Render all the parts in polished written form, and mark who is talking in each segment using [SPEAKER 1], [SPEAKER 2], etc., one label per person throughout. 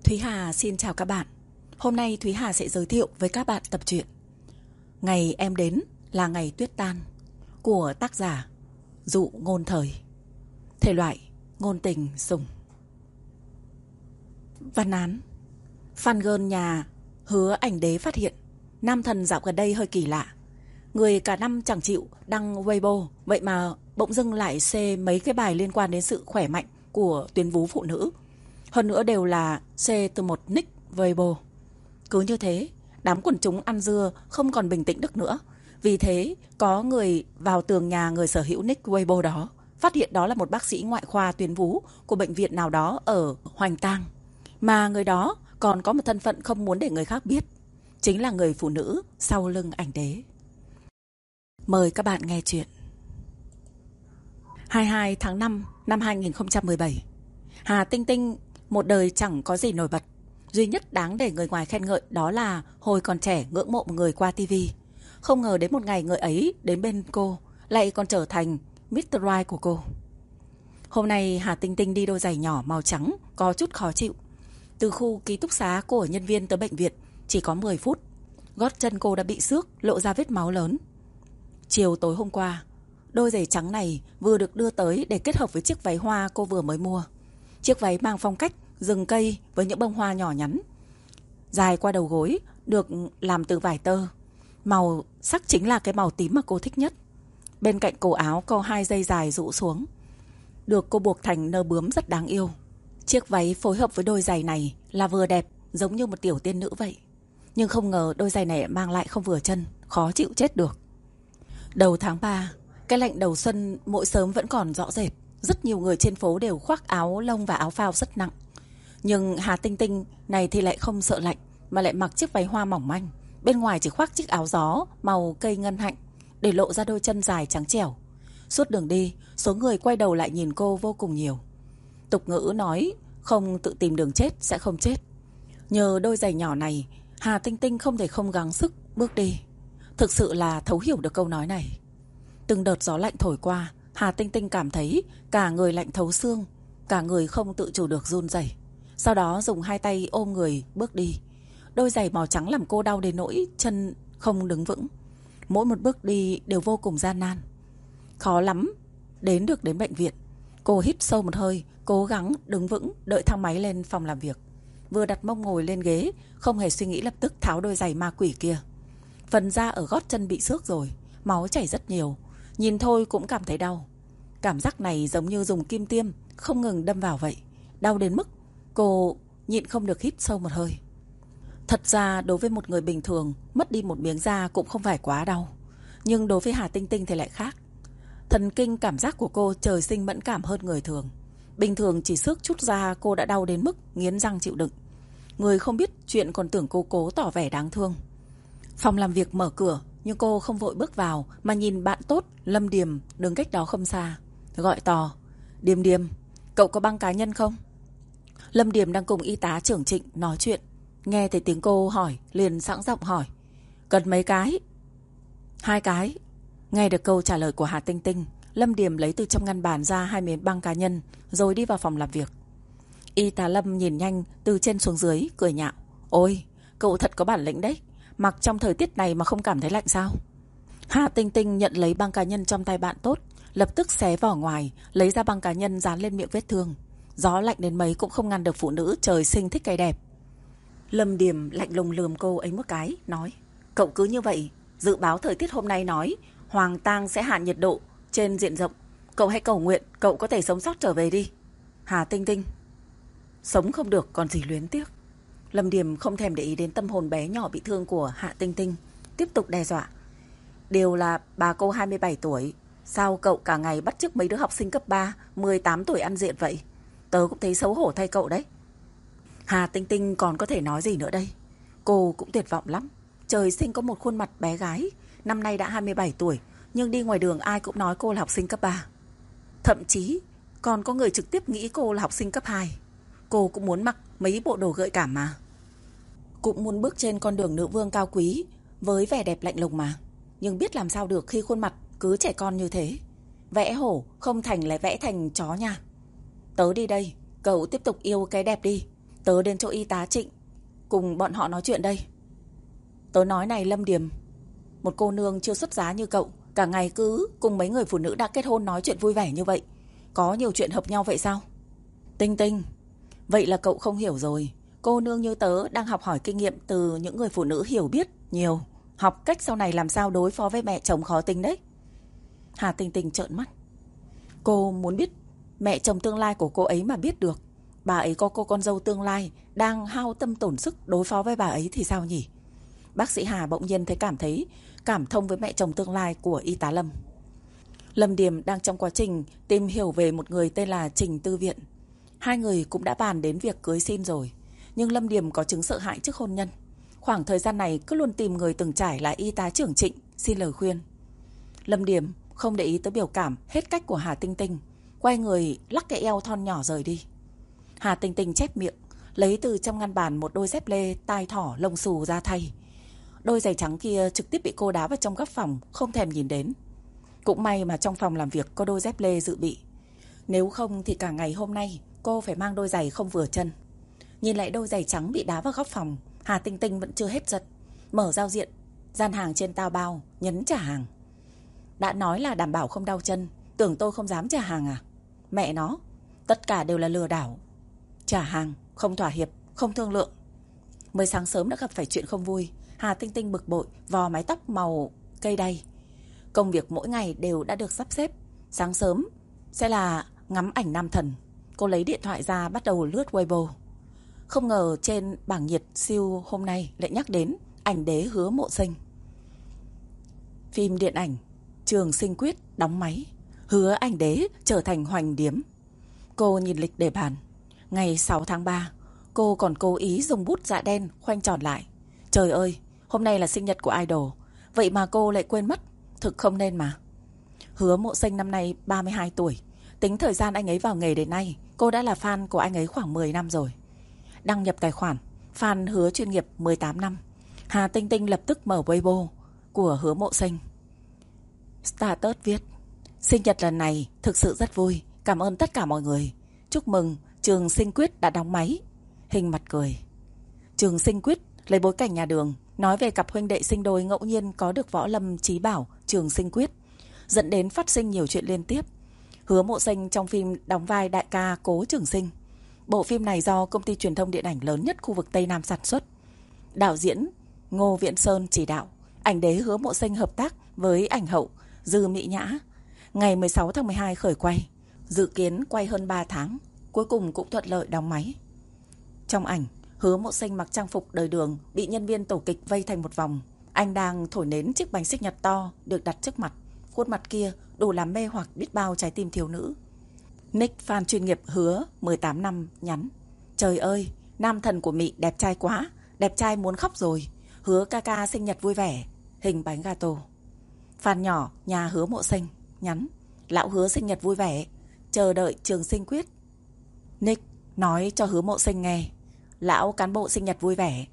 [SPEAKER 1] Thúy Hà xin chào các bạn. Hôm nay Thúy Hà sẽ giới thiệu với các bạn tập truyện Ngày em đến là ngày tuyết tan của tác giả Dụ Ngôn Thời. Thể loại ngôn tình sùng. Văn án: fan girl nhà Hứa Ảnh Đế phát hiện nam thần dạo gần đây hơi kỳ lạ. Người cả năm chẳng chịu đăng Weibo, vậy mà bỗng dưng lại share mấy cái bài liên quan đến sự khỏe mạnh của tuyến vú phụ nữ. Hơn nữa đều là share từ một nick Weibo. Cứ như thế, đám quần chúng ăn dưa không còn bình tĩnh được nữa. Vì thế, có người vào tường nhà người sở hữu nick Weibo đó, phát hiện đó là một bác sĩ ngoại khoa tuyến vú của bệnh viện nào đó ở Hoành Tang. Mà người đó còn có một thân phận không muốn để người khác biết, chính là người phụ nữ sau lưng Ảnh Đế. Mời các bạn nghe chuyện. 22 tháng 5 năm 2017. Hà Tinh Tinh một đời chẳng có gì nổi bật. Duy nhất đáng để người ngoài khen ngợi đó là hồi còn trẻ ngưỡng mộ một người qua tivi. Không ngờ đến một ngày người ấy đến bên cô lại còn trở thành Mr. Right của cô. Hôm nay Hà Tinh Tinh đi đôi giày nhỏ màu trắng có chút khó chịu. Từ khu ký túc xá của nhân viên tới bệnh viện chỉ có 10 phút. Gót chân cô đã bị xước, lộ ra vết máu lớn. Chiều tối hôm qua, đôi giày trắng này vừa được đưa tới để kết hợp với chiếc váy hoa cô vừa mới mua. Chiếc váy mang phong cách rừng cây với những bông hoa nhỏ nhắn, dài qua đầu gối, được làm từ vải tơ. Màu sắc chính là cái màu tím mà cô thích nhất. Bên cạnh cổ áo có 2 dây dài rũ xuống, được cô buộc thành nơ bướm rất đáng yêu. Chiếc váy phối hợp với đôi giày này là vừa đẹp, giống như một tiểu tiên nữ vậy. Nhưng không ngờ đôi giày này mang lại không vừa chân, khó chịu chết được. Đầu tháng 3, cái lạnh đầu xuân mỗi sớm vẫn còn rõ rệt. Rất nhiều người trên phố đều khoác áo lông và áo phao rất nặng. Nhưng Hà Tinh Tinh này thì lại không sợ lạnh, mà lại mặc chiếc váy hoa mỏng manh. Bên ngoài chỉ khoác chiếc áo gió màu cây ngân hạnh, để lộ ra đôi chân dài trắng trẻo. Suốt đường đi, số người quay đầu lại nhìn cô vô cùng nhiều. Tục ngữ nói không tự tìm đường chết sẽ không chết. Nhờ đôi giày nhỏ này, Hà Tinh Tinh không thể không gắng sức bước đi. Thực sự là thấu hiểu được câu nói này. Từng đợt gió lạnh thổi qua, Hà Tinh Tinh cảm thấy cả người lạnh thấu xương, cả người không tự chủ được run rẩy. Sau đó dùng 2 tay ôm người bước đi. Đôi giày màu trắng làm cô đau đến nỗi chân không đứng vững. Mỗi một bước đi đều vô cùng gian nan. Khó lắm đến bệnh viện. Cô hít sâu một hơi, cố gắng đứng vững, đợi thang máy lên phòng làm việc. Vừa đặt mông ngồi lên ghế, không hề suy nghĩ lập tức tháo đôi giày ma quỷ kia. Phần da ở gót chân bị xước rồi, máu chảy rất nhiều. Nhìn thôi cũng cảm thấy đau. Cảm giác này giống như dùng kim tiêm không ngừng đâm vào vậy. Đau đến mức cô nhịn không được hít sâu một hơi. Thật ra đối với một người bình thường, mất đi một miếng da cũng không phải quá đau. Nhưng đối với Hà Tinh Tinh thì lại khác. Thần kinh cảm giác của cô trời sinh mẫn cảm hơn người thường. Bình thường chỉ xước chút da cô đã đau đến mức nghiến răng chịu đựng. Người không biết chuyện còn tưởng cô cố tỏ vẻ đáng thương. Phòng làm việc mở cửa, nhưng cô không vội bước vào mà nhìn bạn tốt Lâm Điềm đứng cách đó không xa, gọi to: "Điềm Điềm, cậu có băng cá nhân không?" Lâm Điềm đang cùng y tá trưởng Trịnh nói chuyện, nghe thấy tiếng cô hỏi liền sẵn giọng hỏi: "Cần mấy cái?" "2 cái." Nghe được câu trả lời của Hà Tinh Tinh, Lâm Điềm lấy từ trong ngăn bàn ra 2 miếng băng cá nhân rồi đi vào phòng làm việc. Y tá Lâm nhìn nhanh từ trên xuống dưới, cười nhạo: "Ôi, cậu thật có bản lĩnh đấy. Mặc trong thời tiết này mà không cảm thấy lạnh sao?" Hà Tinh Tinh nhận lấy băng cá nhân trong tay bạn tốt, lập tức xé vỏ ngoài, lấy ra băng cá nhân dán lên miệng vết thương. Gió lạnh đến mấy cũng không ngăn được phụ nữ trời sinh thích cái đẹp. Lâm Điềm lạnh lùng lườm cô ấy một cái, nói: "Cậu cứ như vậy, dự báo thời tiết hôm nay nói Hoành Tang sẽ hạ nhiệt độ trên diện rộng. Cậu hãy cầu nguyện cậu có thể sống sót trở về đi." Hà Tinh Tinh: "Sống không được còn gì luyến tiếc." Lâm Điềm không thèm để ý đến tâm hồn bé nhỏ bị thương của Hạ Tinh Tinh, tiếp tục đe dọa: "Đều là bà cô 27 tuổi, sao cậu cả ngày bắt chước mấy đứa học sinh cấp 3, 18 tuổi ăn diện vậy? Tớ cũng thấy xấu hổ thay cậu đấy." Hà Tinh Tinh còn có thể nói gì nữa đây? Cô cũng tuyệt vọng lắm. Trời sinh có một khuôn mặt bé gái, năm nay đã 27 tuổi, nhưng đi ngoài đường ai cũng nói cô là học sinh cấp 3. Thậm chí còn có người trực tiếp nghĩ cô là học sinh cấp 2. Cô cũng muốn mặc mấy bộ đồ gợi cảm mà. Cũng muốn bước trên con đường nữ vương cao quý với vẻ đẹp lạnh lùng mà. Nhưng biết làm sao được khi khuôn mặt cứ trẻ con như thế. Vẽ hổ không thành lại vẽ thành chó nha. Tớ đi đây, cậu tiếp tục yêu cái đẹp đi. Tớ đến chỗ y tá Trịnh cùng bọn họ nói chuyện đây. Tớ nói này Lâm Điềm, một cô nương chưa xuất giá như cậu, cả ngày cứ cùng mấy người phụ nữ đã kết hôn nói chuyện vui vẻ như vậy, có nhiều chuyện hợp nhau vậy sao? Tinh Tinh, vậy là cậu không hiểu rồi. Cô nương như tớ đang học hỏi kinh nghiệm từ những người phụ nữ hiểu biết nhiều, học cách sau này làm sao đối phó với mẹ chồng khó tính đấy. Hà Tinh Tinh trợn mắt. Cô muốn biết mẹ chồng tương lai của cô ấy mà biết được bà ấy có cô con dâu tương lai đang hao tâm tổn sức đối phó với bà ấy thì sao nhỉ? Bác sĩ Hà bỗng nhiên thấy cảm thông với mẹ chồng tương lai của y tá Lâm. Lâm Điềm đang trong quá trình tìm hiểu về một người tên là Trình Tư Viện. Hai người cũng đã bàn đến việc cưới xin rồi, nhưng Lâm Điềm có chứng sợ hãi trước hôn nhân. Khoảng thời gian này cứ luôn tìm người từng trải là y tá trưởng Trịnh xin lời khuyên. Lâm Điềm không để ý tới biểu cảm hết cách của Hà Tinh Tinh, quay người lắc cái eo thon nhỏ rời đi. Hà Tinh Tinh chép miệng, lấy từ trong ngăn bàn một đôi dép lê tai thỏ lông xù ra thay. Đôi giày trắng kia trực tiếp bị cô đá vào trong góc phòng, không thèm nhìn đến. Cũng may mà trong phòng làm việc có đôi dép lê dự bị, nếu không thì cả ngày hôm nay cô phải mang đôi giày không vừa chân. Nhìn lại đôi giày trắng bị đá vào góc phòng, Hà Tinh Tinh vẫn chưa hết giận. Mở giao diện, gian hàng trên Taobao, nhấn trả hàng. Đã nói là đảm bảo không đau chân, tưởng tôi không dám trả hàng à? Mẹ nó, tất cả đều là lừa đảo. Trả hàng, không thỏa hiệp, không thương lượng. Mới sáng sớm đã gặp phải chuyện không vui. Hà Tinh Tinh bực bội, vò mái tóc màu cây đay. Công việc mỗi ngày đều đã được sắp xếp. Sáng sớm sẽ là ngắm ảnh nam thần. Cô lấy điện thoại ra bắt đầu lướt Weibo. Không ngờ trên bảng nhiệt siêu hôm nay lại nhắc đến ảnh đế Hứa Mộ Sinh. Phim điện ảnh Trường Sinh Quyết đóng máy, Hứa ảnh đế trở thành hoành điếm. Cô nhìn lịch đề bàn. Ngày 6 tháng 3, cô còn cố ý dùng bút dạ đen khoanh tròn lại. Trời ơi, hôm nay là sinh nhật của idol, vậy mà cô lại quên mất. Thực không nên mà. Hứa Mộ Sinh năm nay 32 tuổi. Tính thời gian anh ấy vào nghề đến nay, cô đã là fan của anh ấy khoảng 10 năm rồi. Đăng nhập tài khoản fan Hứa chuyên nghiệp 18 năm. Hà Tinh Tinh lập tức mở Weibo của Hứa Mộ Sinh. Status viết: sinh nhật lần này thực sự rất vui, cảm ơn tất cả mọi người. Chúc mừng Trường Sinh Quyết đã đóng máy. Hình mặt cười. Trường Sinh Quyết lấy bối cảnh nhà Đường, nói về cặp huynh đệ sinh đôi ngẫu nhiên có được võ lâm chí bảo Trường Sinh Quyết, dẫn đến phát sinh nhiều chuyện liên tiếp. Hứa Mộ Sinh trong phim đóng vai đại ca Cố Trường Sinh. Bộ phim này do công ty truyền thông điện ảnh lớn nhất khu vực Tây Nam sản xuất. Đạo diễn Ngô Viễn Sơn chỉ đạo. Ảnh đế Hứa Mộ Sinh hợp tác với ảnh hậu Dư Mỹ Nhã. Ngày 16 tháng 12 khởi quay, dự kiến quay hơn 3 tháng, cuối cùng cũng thuận lợi đóng máy. Trong ảnh, Hứa Mộ Sinh mặc trang phục đời Đường, bị nhân viên tổ kịch vây thành một vòng. Anh đang thổi nến chiếc bánh sinh nhật to được đặt trước mặt. Khuôn mặt kia đủ làm mê hoặc biết bao trái tim thiếu nữ. Nick fan chuyên nghiệp Hứa 18 năm nhắn: trời ơi, nam thần của Mị đẹp trai quá, đẹp trai muốn khóc rồi. Hứa ca ca sinh nhật vui vẻ. Hình bánh gato. Fan nhỏ nhà Hứa Mộ Sinh nhắn: lão Hứa sinh nhật vui vẻ, chờ đợi Trường Sinh Quyết. Nick nói cho Hứa Mộ Sinh nghe: lão cán bộ sinh nhật vui vẻ.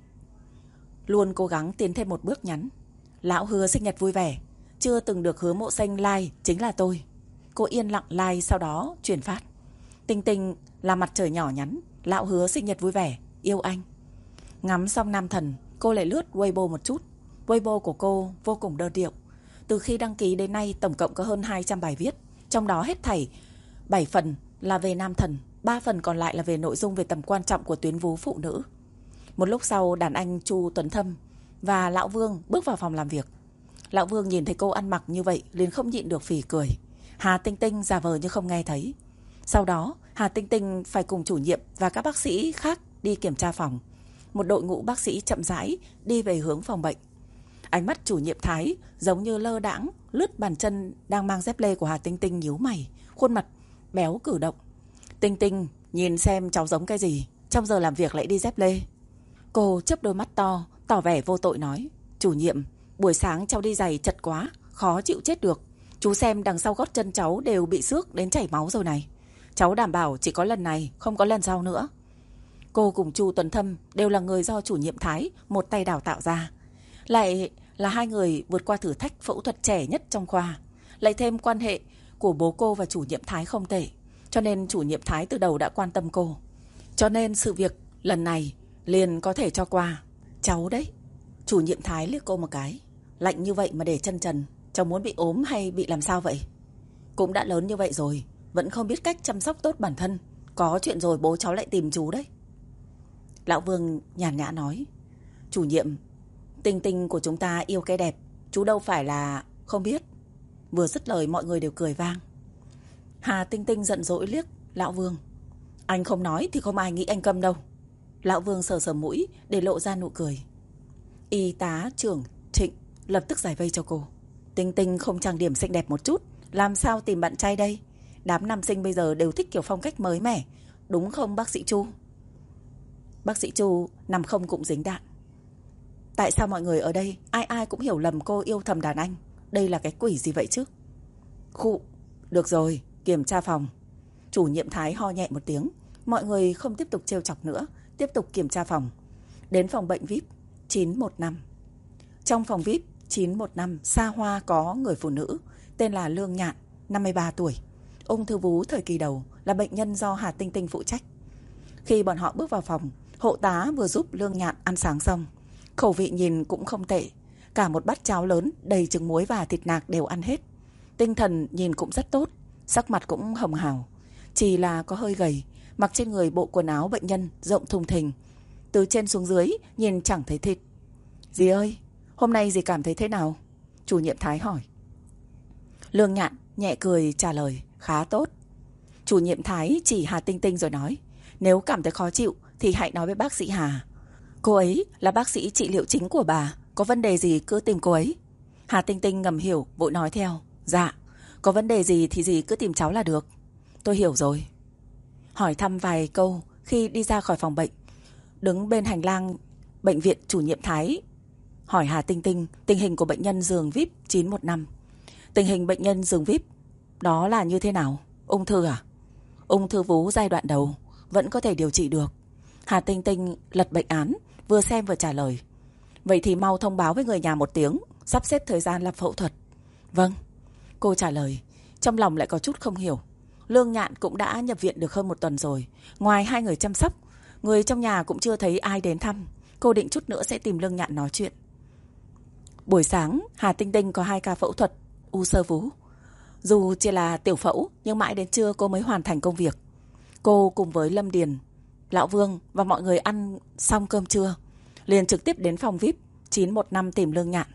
[SPEAKER 1] Luôn cố gắng tiến thêm một bước nhắn: lão Hứa sinh nhật vui vẻ, chưa từng được Hứa Mộ Sinh like chính là tôi. Cô yên lặng like, sau đó chuyển phát. Tinh Tinh là mặt trời nhỏ nhắn: lão Hứa sinh nhật vui vẻ, yêu anh. Ngắm xong nam thần, cô lại lướt Weibo một chút. Weibo của cô vô cùng đơn điệu. Từ khi đăng ký đến nay tổng cộng có hơn 200 bài viết, trong đó hết thảy 7 phần là về nam thần, 3 phần còn lại là về nội dung về tầm quan trọng của tuyến vú phụ nữ. Một lúc sau, đàn anh Chu Tuấn Thâm và Lão Vương bước vào phòng làm việc. Lão Vương nhìn thấy cô ăn mặc như vậy liền không nhịn được phì cười. Hà Tinh Tinh giả vờ như không nghe thấy. Sau đó, Hà Tinh Tinh phải cùng chủ nhiệm và các bác sĩ khác đi kiểm tra phòng. Một đội ngũ bác sĩ chậm rãi đi về hướng phòng bệnh. Ánh mắt chủ nhiệm Thái giống như lơ đãng lướt bàn chân đang mang dép lê của Hà Tinh Tinh, nhíu mày, khuôn mặt béo cử động. Tinh Tinh, nhìn xem cháu giống cái gì, trong giờ làm việc lại đi dép lê. Cô chớp đôi mắt to, tỏ vẻ vô tội nói: chủ nhiệm, buổi sáng cháu đi giày chật quá, khó chịu chết được. Chú xem đằng sau gót chân cháu đều bị xước đến chảy máu rồi này. Cháu đảm bảo chỉ có lần này, không có lần sau nữa. Cô cùng Chu Tuấn Thâm đều là người do chủ nhiệm Thái một tay đào tạo ra. Lại là hai người vượt qua thử thách phẫu thuật trẻ nhất trong khoa. Lại thêm quan hệ của bố cô và chủ nhiệm Thái không tệ, cho nên chủ nhiệm Thái từ đầu đã quan tâm cô. Cho nên sự việc Lần này liền có thể cho qua. Cháu đấy. Chủ nhiệm Thái liếc cô một cái. Lạnh như vậy mà để chân trần, cháu muốn bị ốm hay bị làm sao vậy? Cũng đã lớn như vậy rồi, vẫn không biết cách chăm sóc tốt bản thân. Có chuyện rồi bố cháu lại tìm chú đấy. Lão Vương nhàn nhã nói. Chủ nhiệm, Tinh Tinh của chúng ta yêu cái đẹp, chú đâu phải là không biết. Vừa dứt lời mọi người đều cười vang. Hà Tinh Tinh giận dỗi liếc Lão Vương. Anh không nói thì không ai nghĩ anh câm đâu. Lão Vương sờ sờ mũi để lộ ra nụ cười. Y tá trưởng Trịnh lập tức giải vây cho cô. Tinh Tinh không trang điểm xinh đẹp một chút, làm sao tìm bạn trai đây? Đám nam sinh bây giờ đều thích kiểu phong cách mới mẻ, đúng không bác sĩ Chu? Bác sĩ Chu nằm không cũng dính đạn. Tại sao mọi người ở đây ai ai cũng hiểu lầm cô yêu thầm đàn anh? Đây là cái quỷ gì vậy chứ? Khụ, được rồi, kiểm tra phòng. Chủ nhiệm Thái ho nhẹ một tiếng. Mọi người không tiếp tục trêu chọc nữa, tiếp tục kiểm tra phòng. Đến phòng bệnh VIP 915. Trong phòng VIP 915 xa hoa có người phụ nữ tên là Lương Nhạn, 53 tuổi, ung thư vú thời kỳ đầu, là bệnh nhân do Hà Tinh Tinh phụ trách. Khi bọn họ bước vào phòng, hộ tá vừa giúp Lương Nhạn ăn sáng xong. Khẩu vị nhìn cũng không tệ, cả một bát cháo lớn đầy trứng muối và thịt nạc đều ăn hết. Tinh thần nhìn cũng rất tốt, sắc mặt cũng hồng hào, chỉ là có hơi gầy, mặc trên người bộ quần áo bệnh nhân rộng thùng thình, từ trên xuống dưới nhìn chẳng thấy thịt. Dì ơi, hôm nay dì cảm thấy thế nào? Chủ nhiệm Thái hỏi. Lương Nhạn nhẹ cười trả lời, khá tốt. Chủ nhiệm Thái chỉ Hà Tinh Tinh rồi nói, nếu cảm thấy khó chịu thì hãy nói với bác sĩ Hà. Cô ấy là bác sĩ trị liệu chính của bà, có vấn đề gì cứ tìm cô ấy. Hà Tinh Tinh ngầm hiểu, vội nói theo. Dạ, có vấn đề gì thì dì cứ tìm cháu là được. Tôi hiểu rồi. Hỏi thăm vài câu khi đi ra khỏi phòng bệnh. Đứng bên hành lang bệnh viện, chủ nhiệm Thái hỏi Hà Tinh Tinh tình hình của bệnh nhân giường VIP 915. Tình hình bệnh nhân giường VIP đó là như thế nào? Ung thư à? Ung thư vú giai đoạn đầu, vẫn có thể điều trị được. Hà Tinh Tinh lật bệnh án, vừa xem vừa trả lời. Vậy thì mau thông báo với người nhà một tiếng, sắp xếp thời gian làm phẫu thuật. Vâng, cô trả lời, trong lòng lại có chút không hiểu. Lương Nhạn cũng đã nhập viện được hơn một tuần rồi, ngoài hai người chăm sóc, người trong nhà cũng chưa thấy ai đến thăm. Cô định chút nữa sẽ tìm Lương Nhạn nói chuyện. Buổi sáng, Hà Tinh Tinh có 2 ca phẫu thuật u xơ vú. Dù chỉ là tiểu phẫu, nhưng mãi đến trưa cô mới hoàn thành công việc. Cô cùng với Lâm Điền, Lão Vương và mọi người ăn xong cơm trưa, liền trực tiếp đến phòng VIP 915 tìm Lương Nhạn.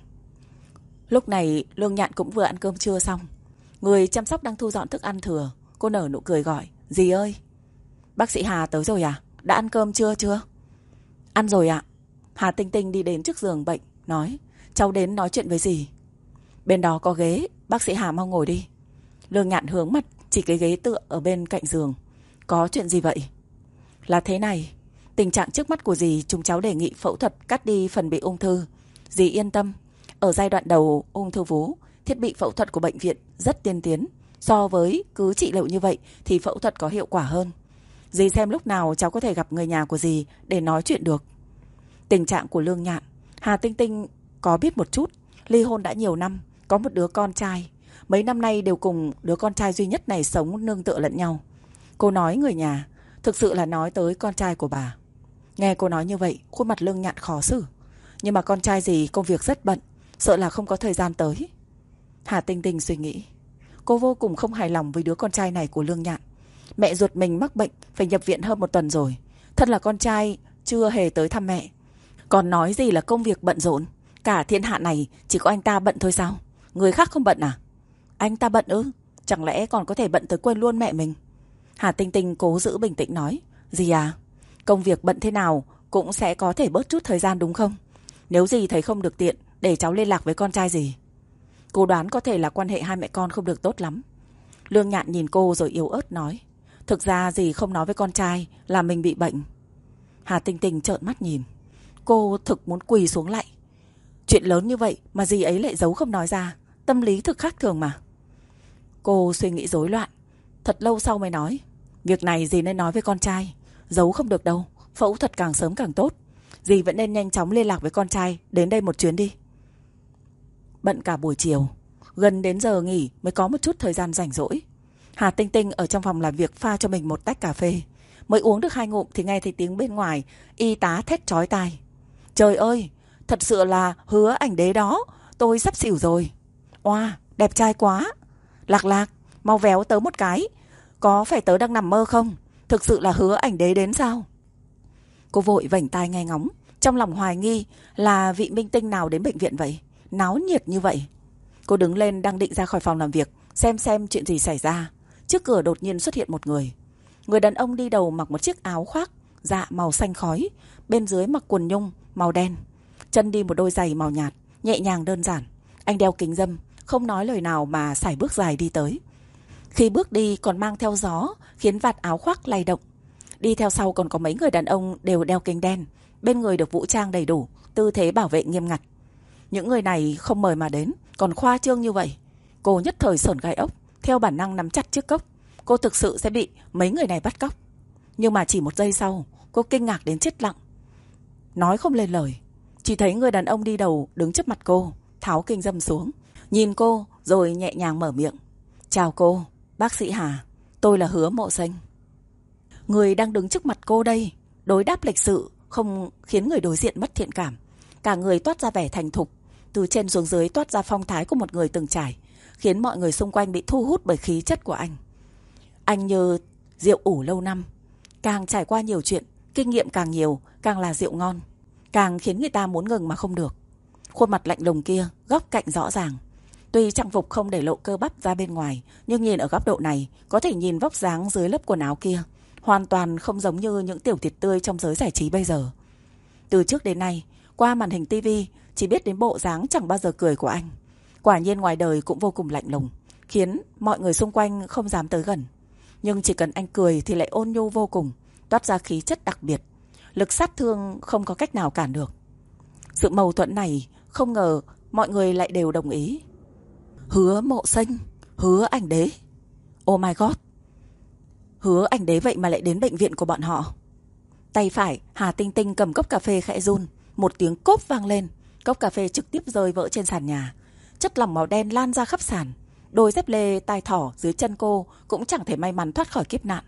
[SPEAKER 1] Lúc này Lương Nhạn cũng vừa ăn cơm trưa xong. Người chăm sóc đang thu dọn thức ăn thừa. Cô nở nụ cười gọi, dì ơi, bác sĩ Hà tới rồi à? Đã ăn cơm trưa chưa? Ăn rồi ạ. Hà Tinh Tinh đi đến trước giường bệnh, nói, cháu đến nói chuyện với dì. Bên đó có ghế, bác sĩ Hà mau ngồi đi. Lương Nhạn hướng mặt chỉ cái ghế tựa ở bên cạnh giường. Có chuyện gì vậy? Là thế này, tình trạng trước mắt của dì, chúng cháu đề nghị phẫu thuật cắt đi phần bị ung thư. Dì yên tâm, ở giai đoạn đầu ung thư vú, thiết bị phẫu thuật của bệnh viện rất tiên tiến. So với cứ trị liệu như vậy thì phẫu thuật có hiệu quả hơn. Dì xem lúc nào cháu có thể gặp người nhà của dì để nói chuyện được. Tình trạng của Lương Nhạn, Hà Tinh Tinh có biết một chút. Ly hôn đã nhiều năm, có một đứa con trai. Mấy năm nay đều cùng đứa con trai duy nhất này sống nương tựa lẫn nhau. Cô nói người nhà, thực sự là nói tới con trai của bà. Nghe cô nói như vậy, khuôn mặt Lương Nhạn khó xử. Nhưng mà con trai dì công việc rất bận, sợ là không có thời gian tới. Hà Tinh Tinh suy nghĩ. Cô vô cùng không hài lòng với đứa con trai này của Lương Nhạn. Mẹ ruột mình mắc bệnh, phải nhập viện hơn một tuần rồi. Thân là con trai, chưa hề tới thăm mẹ. Còn nói gì là công việc bận rộn. Cả thiên hạ này chỉ có anh ta bận thôi sao? Người khác không bận à? Anh ta bận ư? Chẳng lẽ còn có thể bận tới quên luôn mẹ mình? Hà Tinh Tinh cố giữ bình tĩnh nói, dì à, công việc bận thế nào cũng sẽ có thể bớt chút thời gian đúng không? Nếu dì thấy không được tiện, để cháu liên lạc với con trai dì. Cô đoán có thể là quan hệ hai mẹ con không được tốt lắm. Lương Nhạn nhìn cô rồi yếu ớt nói, thực ra dì không nói với con trai là mình bị bệnh. Hà Tinh Tinh trợn mắt nhìn. Cô thực muốn quỳ xuống lạy. Chuyện lớn như vậy mà dì ấy lại giấu không nói ra. Tâm lý thực khác thường mà. Cô suy nghĩ rối loạn. Thật lâu sau mới nói, việc này dì nên nói với con trai. Giấu không được đâu, phẫu thuật càng sớm càng tốt. Dì vẫn nên nhanh chóng liên lạc với con trai, đến đây một chuyến đi. Bận cả buổi chiều, gần đến giờ nghỉ mới có một chút thời gian rảnh rỗi. Hà Tinh Tinh ở trong phòng làm việc pha cho mình một tách cà phê. Mới uống được 2 ngụm thì nghe thấy tiếng bên ngoài y tá thét chói tai. Trời ơi, thật sự là Hứa ảnh đế đó, tôi sắp xỉu rồi. Oa, đẹp trai quá. Lạc Lạc, mau véo tớ một cái. Có phải tớ đang nằm mơ không? Thực sự là Hứa ảnh đế đến sao? Cô vội vểnh tai nghe ngóng, trong lòng hoài nghi là vị minh tinh nào đến bệnh viện vậy, náo nhiệt như vậy. Cô đứng lên đang định ra khỏi phòng làm việc, xem chuyện gì xảy ra. Trước cửa đột nhiên xuất hiện một người. Người đàn ông đi đầu mặc một chiếc áo khoác dạ màu xanh khói, bên dưới mặc quần nhung màu đen, chân đi một đôi giày màu nhạt, nhẹ nhàng đơn giản. Anh đeo kính râm, không nói lời nào mà sải bước dài đi tới. Khi bước đi còn mang theo gió, khiến vạt áo khoác lay động. Đi theo sau còn có mấy người đàn ông đều đeo kính đen, bên người được vũ trang đầy đủ, tư thế bảo vệ nghiêm ngặt. Những người này không mời mà đến, còn khoa trương như vậy. Cô nhất thời sởn gai ốc, theo bản năng nắm chặt chiếc cốc. Cô thực sự sẽ bị mấy người này bắt cóc. Nhưng mà chỉ một giây sau, cô kinh ngạc đến chết lặng, nói không lên lời. Chỉ thấy người đàn ông đi đầu đứng trước mặt cô, tháo kính râm xuống, nhìn cô rồi nhẹ nhàng mở miệng. Chào cô, bác sĩ Hà, tôi là Hứa Mộ Xanh. Người đang đứng trước mặt cô đây, đối đáp lịch sự, không khiến người đối diện mất thiện cảm. Cả người toát ra vẻ thành thục, từ trên xuống dưới toát ra phong thái của một người từng trải, khiến mọi người xung quanh bị thu hút bởi khí chất của anh. Anh như rượu ủ lâu năm, càng trải qua nhiều chuyện, kinh nghiệm càng nhiều, càng là rượu ngon, càng khiến người ta muốn ngừng mà không được. Khuôn mặt lạnh lùng kia, góc cạnh rõ ràng. Tuy trang phục không để lộ cơ bắp ra bên ngoài, nhưng nhìn ở góc độ này, có thể nhìn vóc dáng dưới lớp quần áo kia, hoàn toàn không giống như những tiểu thịt tươi trong giới giải trí bây giờ. Từ trước đến nay, qua màn hình tivi chỉ biết đến bộ dáng chẳng bao giờ cười của anh. Quả nhiên ngoài đời cũng vô cùng lạnh lùng, khiến mọi người xung quanh không dám tới gần. Nhưng chỉ cần anh cười thì lại ôn nhu vô cùng, toát ra khí chất đặc biệt, lực sát thương không có cách nào cản được. Sự mâu thuẫn này không ngờ mọi người lại đều đồng ý. Hứa Mộ Xanh, Hứa ảnh đế. Oh my god, Hứa ảnh đế vậy mà lại đến bệnh viện của bọn họ. Tay phải Hà Tinh Tinh cầm cốc cà phê khẽ run, một tiếng cốp vang lên, cốc cà phê trực tiếp rơi vỡ trên sàn nhà. Chất lỏng màu đen lan ra khắp sàn. Đôi dép lê tai thỏ dưới chân cô cũng chẳng thể may mắn thoát khỏi kiếp nạn.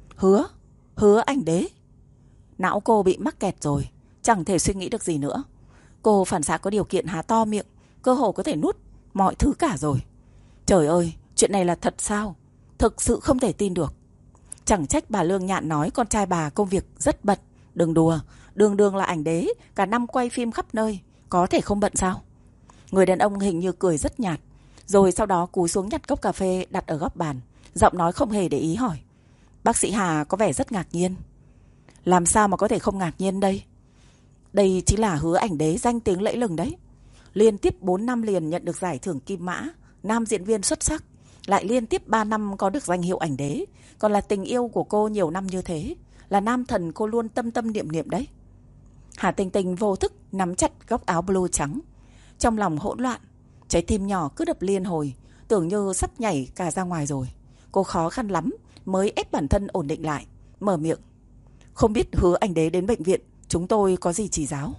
[SPEAKER 1] Hứa ảnh đế. Não cô bị mắc kẹt rồi, chẳng thể suy nghĩ được gì nữa. Cô phản xạ có điều kiện há to miệng, cơ hồ có thể nuốt mọi thứ cả rồi. Trời ơi, chuyện này là thật sao? Thực sự không thể tin được. Chẳng trách bà Lương Nhạn nói con trai bà công việc rất bận. Đừng đùa, đường đường là ảnh đế, cả năm quay phim khắp nơi, có thể không bận sao? Người đàn ông hình như cười rất nhạt, rồi sau đó cúi xuống nhặt cốc cà phê đặt ở góc bàn, giọng nói không hề để ý hỏi. Bác sĩ Hà có vẻ rất ngạc nhiên. Làm sao mà có thể không ngạc nhiên đây? Đây chính là Hứa ảnh đế danh tiếng lẫy lừng đấy. Liên tiếp 4 năm liền nhận được giải thưởng Kim Mã, nam diễn viên xuất sắc. Lại liên tiếp 3 năm có được danh hiệu ảnh đế. Còn là tình yêu của cô nhiều năm như thế, là nam thần cô luôn tâm tâm niệm niệm đấy. Hà Tinh Tinh vô thức nắm chặt góc áo blue trắng, trong lòng hỗn loạn, trái tim nhỏ cứ đập liên hồi, tưởng như sắp nhảy cả ra ngoài rồi. Cô khó khăn lắm mới ép bản thân ổn định lại, mở miệng. Không biết Hứa ảnh đế đến bệnh viện, chúng tôi có gì chỉ giáo?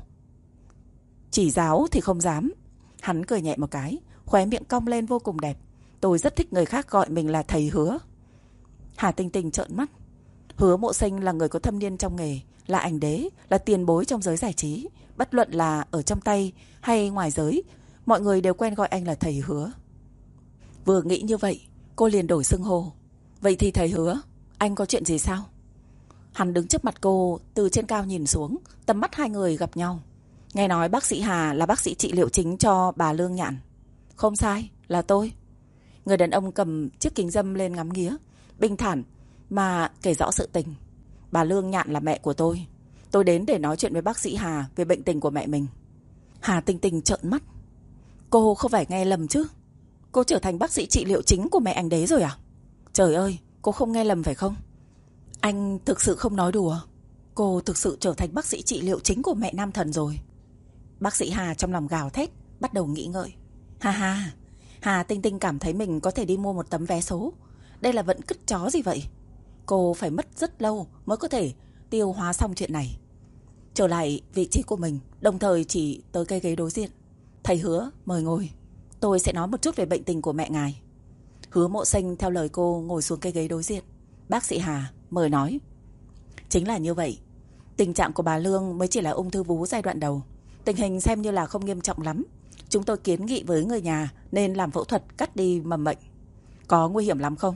[SPEAKER 1] Chỉ giáo thì không dám. Hắn cười nhẹ một cái, khóe miệng cong lên vô cùng đẹp. Tôi rất thích người khác gọi mình là thầy Hứa. Hà Tinh Tinh trợn mắt. Hứa Mộ Xanh là người có thâm niên trong nghề, là ảnh đế, là tiền bối trong giới giải trí. Bất luận là ở trong tay hay ngoài giới, mọi người đều quen gọi anh là thầy Hứa. Vừa nghĩ như vậy, cô liền đổi xưng hô. Vậy thì thầy Hứa, anh có chuyện gì sao? Hắn đứng trước mặt cô, từ trên cao nhìn xuống, tầm mắt hai người gặp nhau. Nghe nói bác sĩ Hà là bác sĩ trị liệu chính cho bà Lương Nhạn. Không sai, là tôi. Người đàn ông cầm chiếc kính râm lên ngắm nghía, bình thản mà kể rõ sự tình. Bà Lương Nhạn là mẹ của tôi. Tôi đến để nói chuyện với bác sĩ Hà về bệnh tình của mẹ mình. Hà Tinh Tinh trợn mắt. Cô không phải nghe lầm chứ? Cô trở thành bác sĩ trị liệu chính của mẹ ảnh đế rồi à? Trời ơi, cô không nghe lầm phải không? Anh thực sự không nói đùa. Cô thực sự trở thành bác sĩ trị liệu chính của mẹ nam thần rồi. Bác sĩ Hà trong lòng gào thét, bắt đầu nghĩ ngợi. Ha ha, Hà Tinh Tinh cảm thấy mình có thể đi mua một tấm vé số. Đây là vận cứt chó gì vậy? Cô phải mất rất lâu mới có thể tiêu hóa xong chuyện này. Trở lại vị trí của mình, đồng thời chỉ tới cây ghế đối diện. Thầy Hứa, mời ngồi. Tôi sẽ nói một chút về bệnh tình của mẹ ngài. Hứa Mộ Xanh theo lời cô ngồi xuống cây ghế đối diện. Bác sĩ Hà, mời nói. Chính là như vậy. Tình trạng của bà Lương mới chỉ là ung thư vú giai đoạn đầu. Tình hình xem như là không nghiêm trọng lắm. Chúng tôi kiến nghị với người nhà nên làm phẫu thuật cắt đi mầm bệnh. Có nguy hiểm lắm không?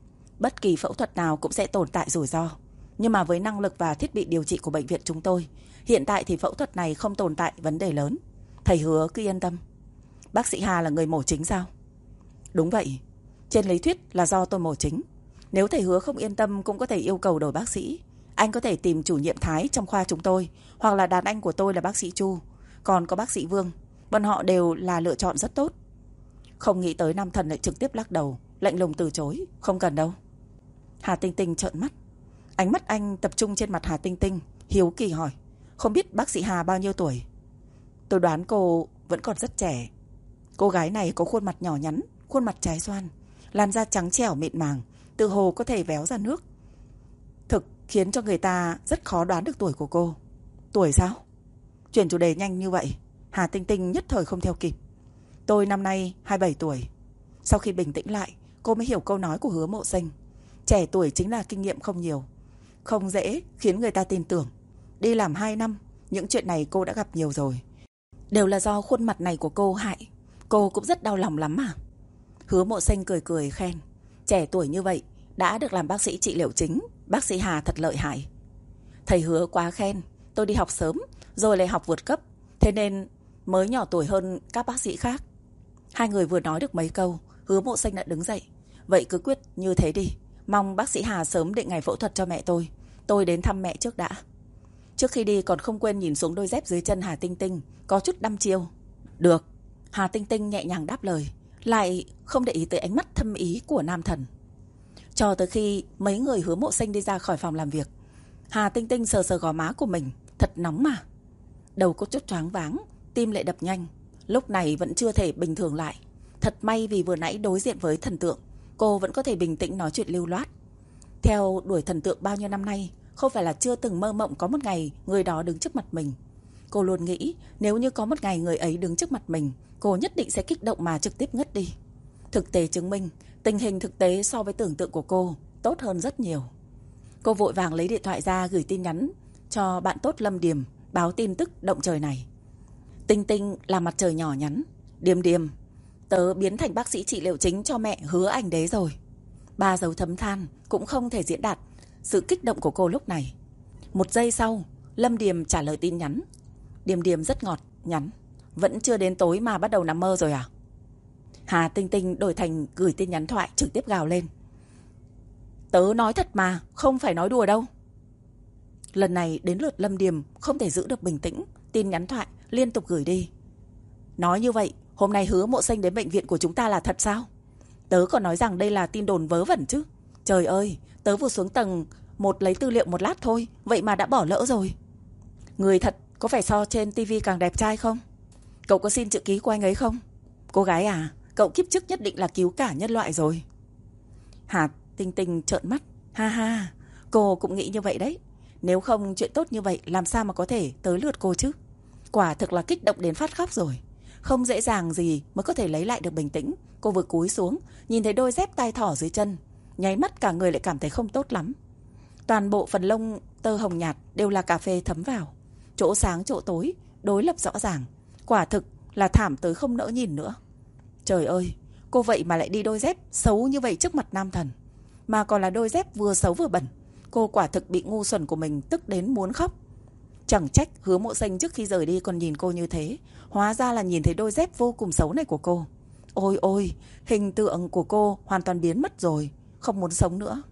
[SPEAKER 1] Bất kỳ phẫu thuật nào cũng sẽ tồn tại rủi ro. Nhưng mà với năng lực và thiết bị điều trị của bệnh viện chúng tôi, hiện tại thì phẫu thuật này không tồn tại vấn đề lớn. Thầy hứa cứ yên tâm. Bác sĩ Hà là người mổ chính sao? Đúng vậy. Trên lý thuyết là do tôi mổ chính. Nếu thầy hứa không yên tâm cũng có thể yêu cầu đổi bác sĩ. Anh có thể tìm chủ nhiệm Thái trong khoa chúng tôi, hoặc là đàn anh của tôi là bác sĩ Chu. Còn có bác sĩ Vương. Bọn họ đều là lựa chọn rất tốt. Không nghĩ tới Nam Thần lại trực tiếp lắc đầu, lạnh lùng từ chối. Không cần đâu. Hà Tinh Tinh trợn mắt. Ánh mắt anh tập trung trên mặt Hà Tinh Tinh, hiếu kỳ hỏi. Không biết bác sĩ Hà bao nhiêu tuổi? Tôi đoán cô vẫn còn rất trẻ. Cô gái này có khuôn mặt nhỏ nhắn, khuôn mặt trái xoan, làn da trắng trẻo mịn màng, tự hồ có thể véo ra nước. Thực khiến cho người ta rất khó đoán được tuổi của cô. Tuổi sao? Chuyển chủ đề nhanh như vậy, Hà Tinh Tinh nhất thời không theo kịp. Tôi năm nay 27 tuổi. Sau khi bình tĩnh lại, cô mới hiểu câu nói của Hứa Mộ Sinh. Trẻ tuổi chính là kinh nghiệm không nhiều, không dễ khiến người ta tin tưởng. Đi làm 2 năm, những chuyện này cô đã gặp nhiều rồi. Đều là do khuôn mặt này của cô hại. Cô cũng rất đau lòng lắm mà. Hứa Mộ Sinh cười cười khen. Trẻ tuổi như vậy đã được làm bác sĩ trị liệu chính. Bác sĩ Hà thật lợi hại. Thầy Hứa quá khen. Tôi đi học sớm rồi lại học vượt cấp, thế nên mới nhỏ tuổi hơn các bác sĩ khác. Hai người vừa nói được mấy câu, Hứa Mộ Sinh đã đứng dậy. Vậy cứ quyết như thế đi. Mong bác sĩ Hà sớm định ngày phẫu thuật cho mẹ tôi. Tôi đến thăm mẹ trước đã. Trước khi đi còn không quên nhìn xuống đôi dép dưới chân Hà Tinh Tinh, có chút đăm chiêu. Được. Hà Tinh Tinh nhẹ nhàng đáp lời, lại không để ý tới ánh mắt thâm ý của Nam Thần. Cho tới khi mấy người Hứa Mộ Sinh đi ra khỏi phòng làm việc, Hà Tinh Tinh sờ sờ gò má của mình. Thật nóng mà. Đầu có chút choáng váng, tim lại đập nhanh. Lúc này vẫn chưa thể bình thường lại. Thật may vì vừa nãy đối diện với thần tượng, cô vẫn có thể bình tĩnh nói chuyện lưu loát. Theo đuổi thần tượng bao nhiêu năm nay, không phải là chưa từng mơ mộng có một ngày người đó đứng trước mặt mình. Cô luôn nghĩ nếu như có một ngày người ấy đứng trước mặt mình, cô nhất định sẽ kích động mà trực tiếp ngất đi. Thực tế chứng minh, tình hình thực tế so với tưởng tượng của cô tốt hơn rất nhiều. Cô vội vàng lấy điện thoại ra gửi tin nhắn cho bạn tốt Lâm Điềm báo tin tức động trời này. Tinh Tinh là mặt trời nhỏ nhắn. Điềm Điềm, tớ biến thành bác sĩ trị liệu chính cho mẹ Hứa Ảnh Đế rồi. 3 dấu thấm than cũng không thể diễn đạt sự kích động của cô lúc này. 1 giây sau, Lâm Điềm trả lời tin nhắn. Điềm Điềm rất ngọt, nhắn. Vẫn chưa đến tối mà bắt đầu nằm mơ rồi à? Hà Tinh Tinh đổi thành gửi tin nhắn thoại trực tiếp gào lên. Tớ nói thật mà, không phải nói đùa đâu. Lần này đến lượt Lâm Điềm không thể giữ được bình tĩnh, tin nhắn thoại liên tục gửi đi. Nói như vậy, hôm nay Hứa Mộ Sinh đến bệnh viện của chúng ta là thật sao? Tớ còn nói rằng đây là tin đồn vớ vẩn chứ. Trời ơi, tớ vừa xuống tầng 1 lấy tư liệu một lát thôi, vậy mà đã bỏ lỡ rồi. Người thật có phải so trên tivi càng đẹp trai không? Cậu có xin chữ ký của anh ấy không? Cô gái à, cậu kiếp trước nhất định là cứu cả nhân loại rồi. Hà Tinh Tinh trợn mắt. Ha ha, cô cũng nghĩ như vậy đấy. Nếu không chuyện tốt như vậy làm sao mà có thể tới lượt cô chứ? Quả thực là kích động đến phát khóc rồi. Không dễ dàng gì mới có thể lấy lại được bình tĩnh. Cô vừa cúi xuống, nhìn thấy đôi dép tai thỏ dưới chân, nháy mắt cả người lại cảm thấy không tốt lắm. Toàn bộ phần lông tơ hồng nhạt đều là cà phê thấm vào. Chỗ sáng chỗ tối, đối lập rõ ràng. Quả thực là thảm tới không nỡ nhìn nữa. Trời ơi, cô vậy mà lại đi đôi dép xấu như vậy trước mặt Nam Thần. Mà còn là đôi dép vừa xấu vừa bẩn. Cô quả thực bị ngu xuẩn của mình tức đến muốn khóc. Chẳng trách Hứa Mộ Sinh trước khi rời đi còn nhìn cô như thế. Hóa ra là nhìn thấy đôi dép vô cùng xấu này của cô. Ôi ôi, hình tượng của cô hoàn toàn biến mất rồi. Không muốn sống nữa.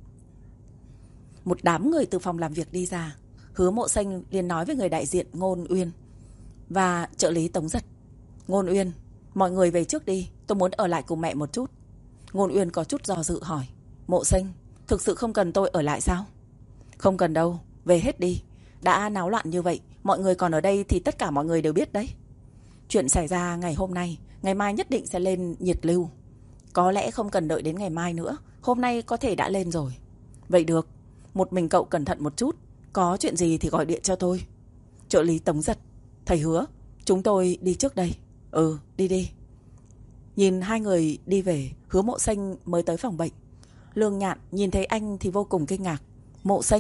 [SPEAKER 1] Một đám người từ phòng làm việc đi ra. Hứa Mộ Sinh liền nói với người đại diện Ngôn Uyên và trợ lý Tống Giật. Ngôn Uyên, mọi người về trước đi, tôi muốn ở lại cùng mẹ một chút. Ngôn Uyên có chút do dự hỏi. Mộ Sinh, thực sự không cần tôi ở lại sao? Không cần đâu, về hết đi. Đã náo loạn như vậy, mọi người còn ở đây thì tất cả mọi người đều biết đấy. Chuyện xảy ra ngày hôm nay, ngày mai nhất định sẽ lên nhiệt lưu. Có lẽ không cần đợi đến ngày mai nữa, hôm nay có thể đã lên rồi. Vậy được, một mình cậu cẩn thận một chút, có chuyện gì thì gọi điện cho tôi. Trợ lý Tống Giật, thầy Hứa, chúng tôi đi trước đây. Ừ, đi đi. Nhìn hai người đi về, Hứa Mộ Sinh mới tới phòng bệnh. Lương Nhạn nhìn thấy anh thì vô cùng kinh ngạc. Mộ Sinh,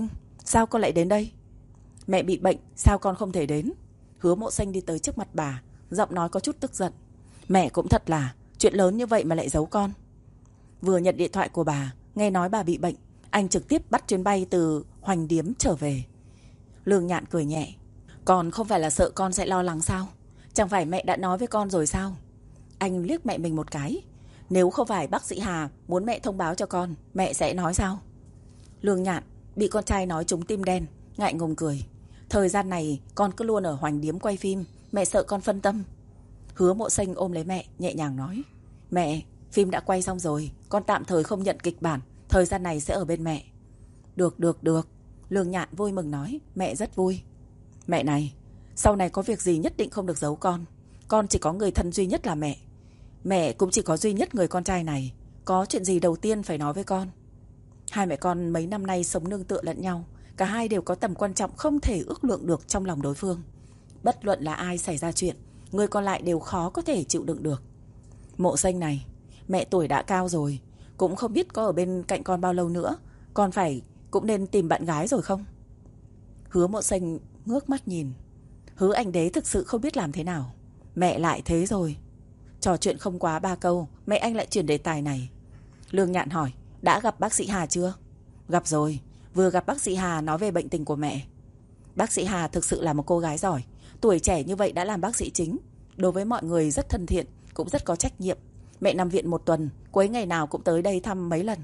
[SPEAKER 1] sao con lại đến đây? Mẹ bị bệnh, sao con không thể đến? Hứa Mộ Xanh đi tới trước mặt bà, giọng nói có chút tức giận. Mẹ cũng thật là, chuyện lớn như vậy mà lại giấu con. Vừa nhận điện thoại của bà, nghe nói bà bị bệnh, anh trực tiếp bắt chuyến bay từ Hoành Điếm trở về. Lương Nhạn cười nhẹ. Con không phải là sợ con sẽ lo lắng sao? Chẳng phải mẹ đã nói với con rồi sao? Anh liếc mẹ mình một cái. Nếu không phải bác sĩ Hà muốn mẹ thông báo cho con, mẹ sẽ nói sao? Lương Nhạn bị con trai nói trúng tim đen, ngại ngùng cười. Thời gian này con cứ luôn ở Hoành Điếm quay phim, mẹ sợ con phân tâm. Hứa Mộ Xanh ôm lấy mẹ, nhẹ nhàng nói. Mẹ, phim đã quay xong rồi, con tạm thời không nhận kịch bản, thời gian này sẽ ở bên mẹ. Được. Lương Nhạn vui mừng nói, mẹ rất vui. Mẹ này, sau này có việc gì nhất định không được giấu con. Con chỉ có người thân duy nhất là mẹ. Mẹ cũng chỉ có duy nhất người con trai này. Có chuyện gì đầu tiên phải nói với con. Hai mẹ con mấy năm nay sống nương tựa lẫn nhau. Cả hai đều có tầm quan trọng không thể ước lượng được trong lòng đối phương. Bất luận là ai xảy ra chuyện, người còn lại đều khó có thể chịu đựng được. Mộ Xanh này, mẹ tuổi đã cao rồi, cũng không biết có ở bên cạnh con bao lâu nữa. Con phải cũng nên tìm bạn gái rồi không? Hứa Mộ Xanh ngước mắt nhìn. Hứa Anh Đế thực sự không biết làm thế nào. Mẹ lại thế rồi. Trò chuyện không quá 3 câu, mẹ anh lại chuyển đề tài này. Lương Nhạn hỏi, đã gặp bác sĩ Hà chưa? Gặp rồi, vừa gặp bác sĩ Hà nói về bệnh tình của mẹ. Bác sĩ Hà thực sự là một cô gái giỏi. Tuổi trẻ như vậy đã làm bác sĩ chính. Đối với mọi người rất thân thiện, cũng rất có trách nhiệm. Mẹ nằm viện 1 tuần, cô ấy ngày nào cũng tới đây thăm mấy lần.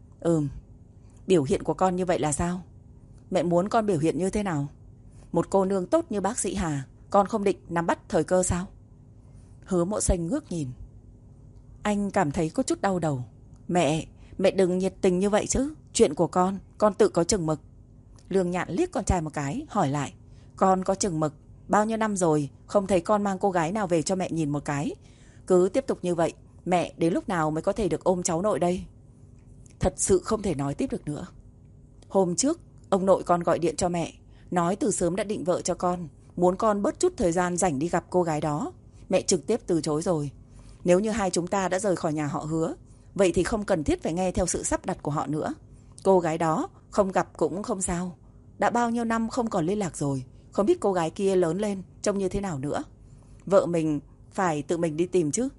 [SPEAKER 1] Biểu hiện của con như vậy là sao? Mẹ muốn con biểu hiện như thế nào? Một cô nương tốt như bác sĩ Hà, con không định nắm bắt thời cơ sao? Hứa Mộ Xanh ngước nhìn. Anh cảm thấy có chút đau đầu. Mẹ đừng nhiệt tình như vậy chứ. Chuyện của con tự có chừng mực. Lương Nhạn liếc con trai một cái, hỏi lại. Con có chừng mực, bao nhiêu năm rồi không thấy con mang cô gái nào về cho mẹ nhìn một cái. Cứ tiếp tục như vậy, mẹ đến lúc nào mới có thể được ôm cháu nội đây? Thật sự không thể nói tiếp được nữa. Hôm trước, ông nội con gọi điện cho mẹ, nói từ sớm đã định vợ cho con, muốn con bớt chút thời gian rảnh đi gặp cô gái đó. Mẹ trực tiếp từ chối rồi. Nếu như hai chúng ta đã rời khỏi nhà họ Hứa, vậy thì không cần thiết phải nghe theo sự sắp đặt của họ nữa. Cô gái đó không gặp cũng không sao. Đã bao nhiêu năm không còn liên lạc rồi, không biết cô gái kia lớn lên trông như thế nào nữa. Vợ mình phải tự mình đi tìm chứ.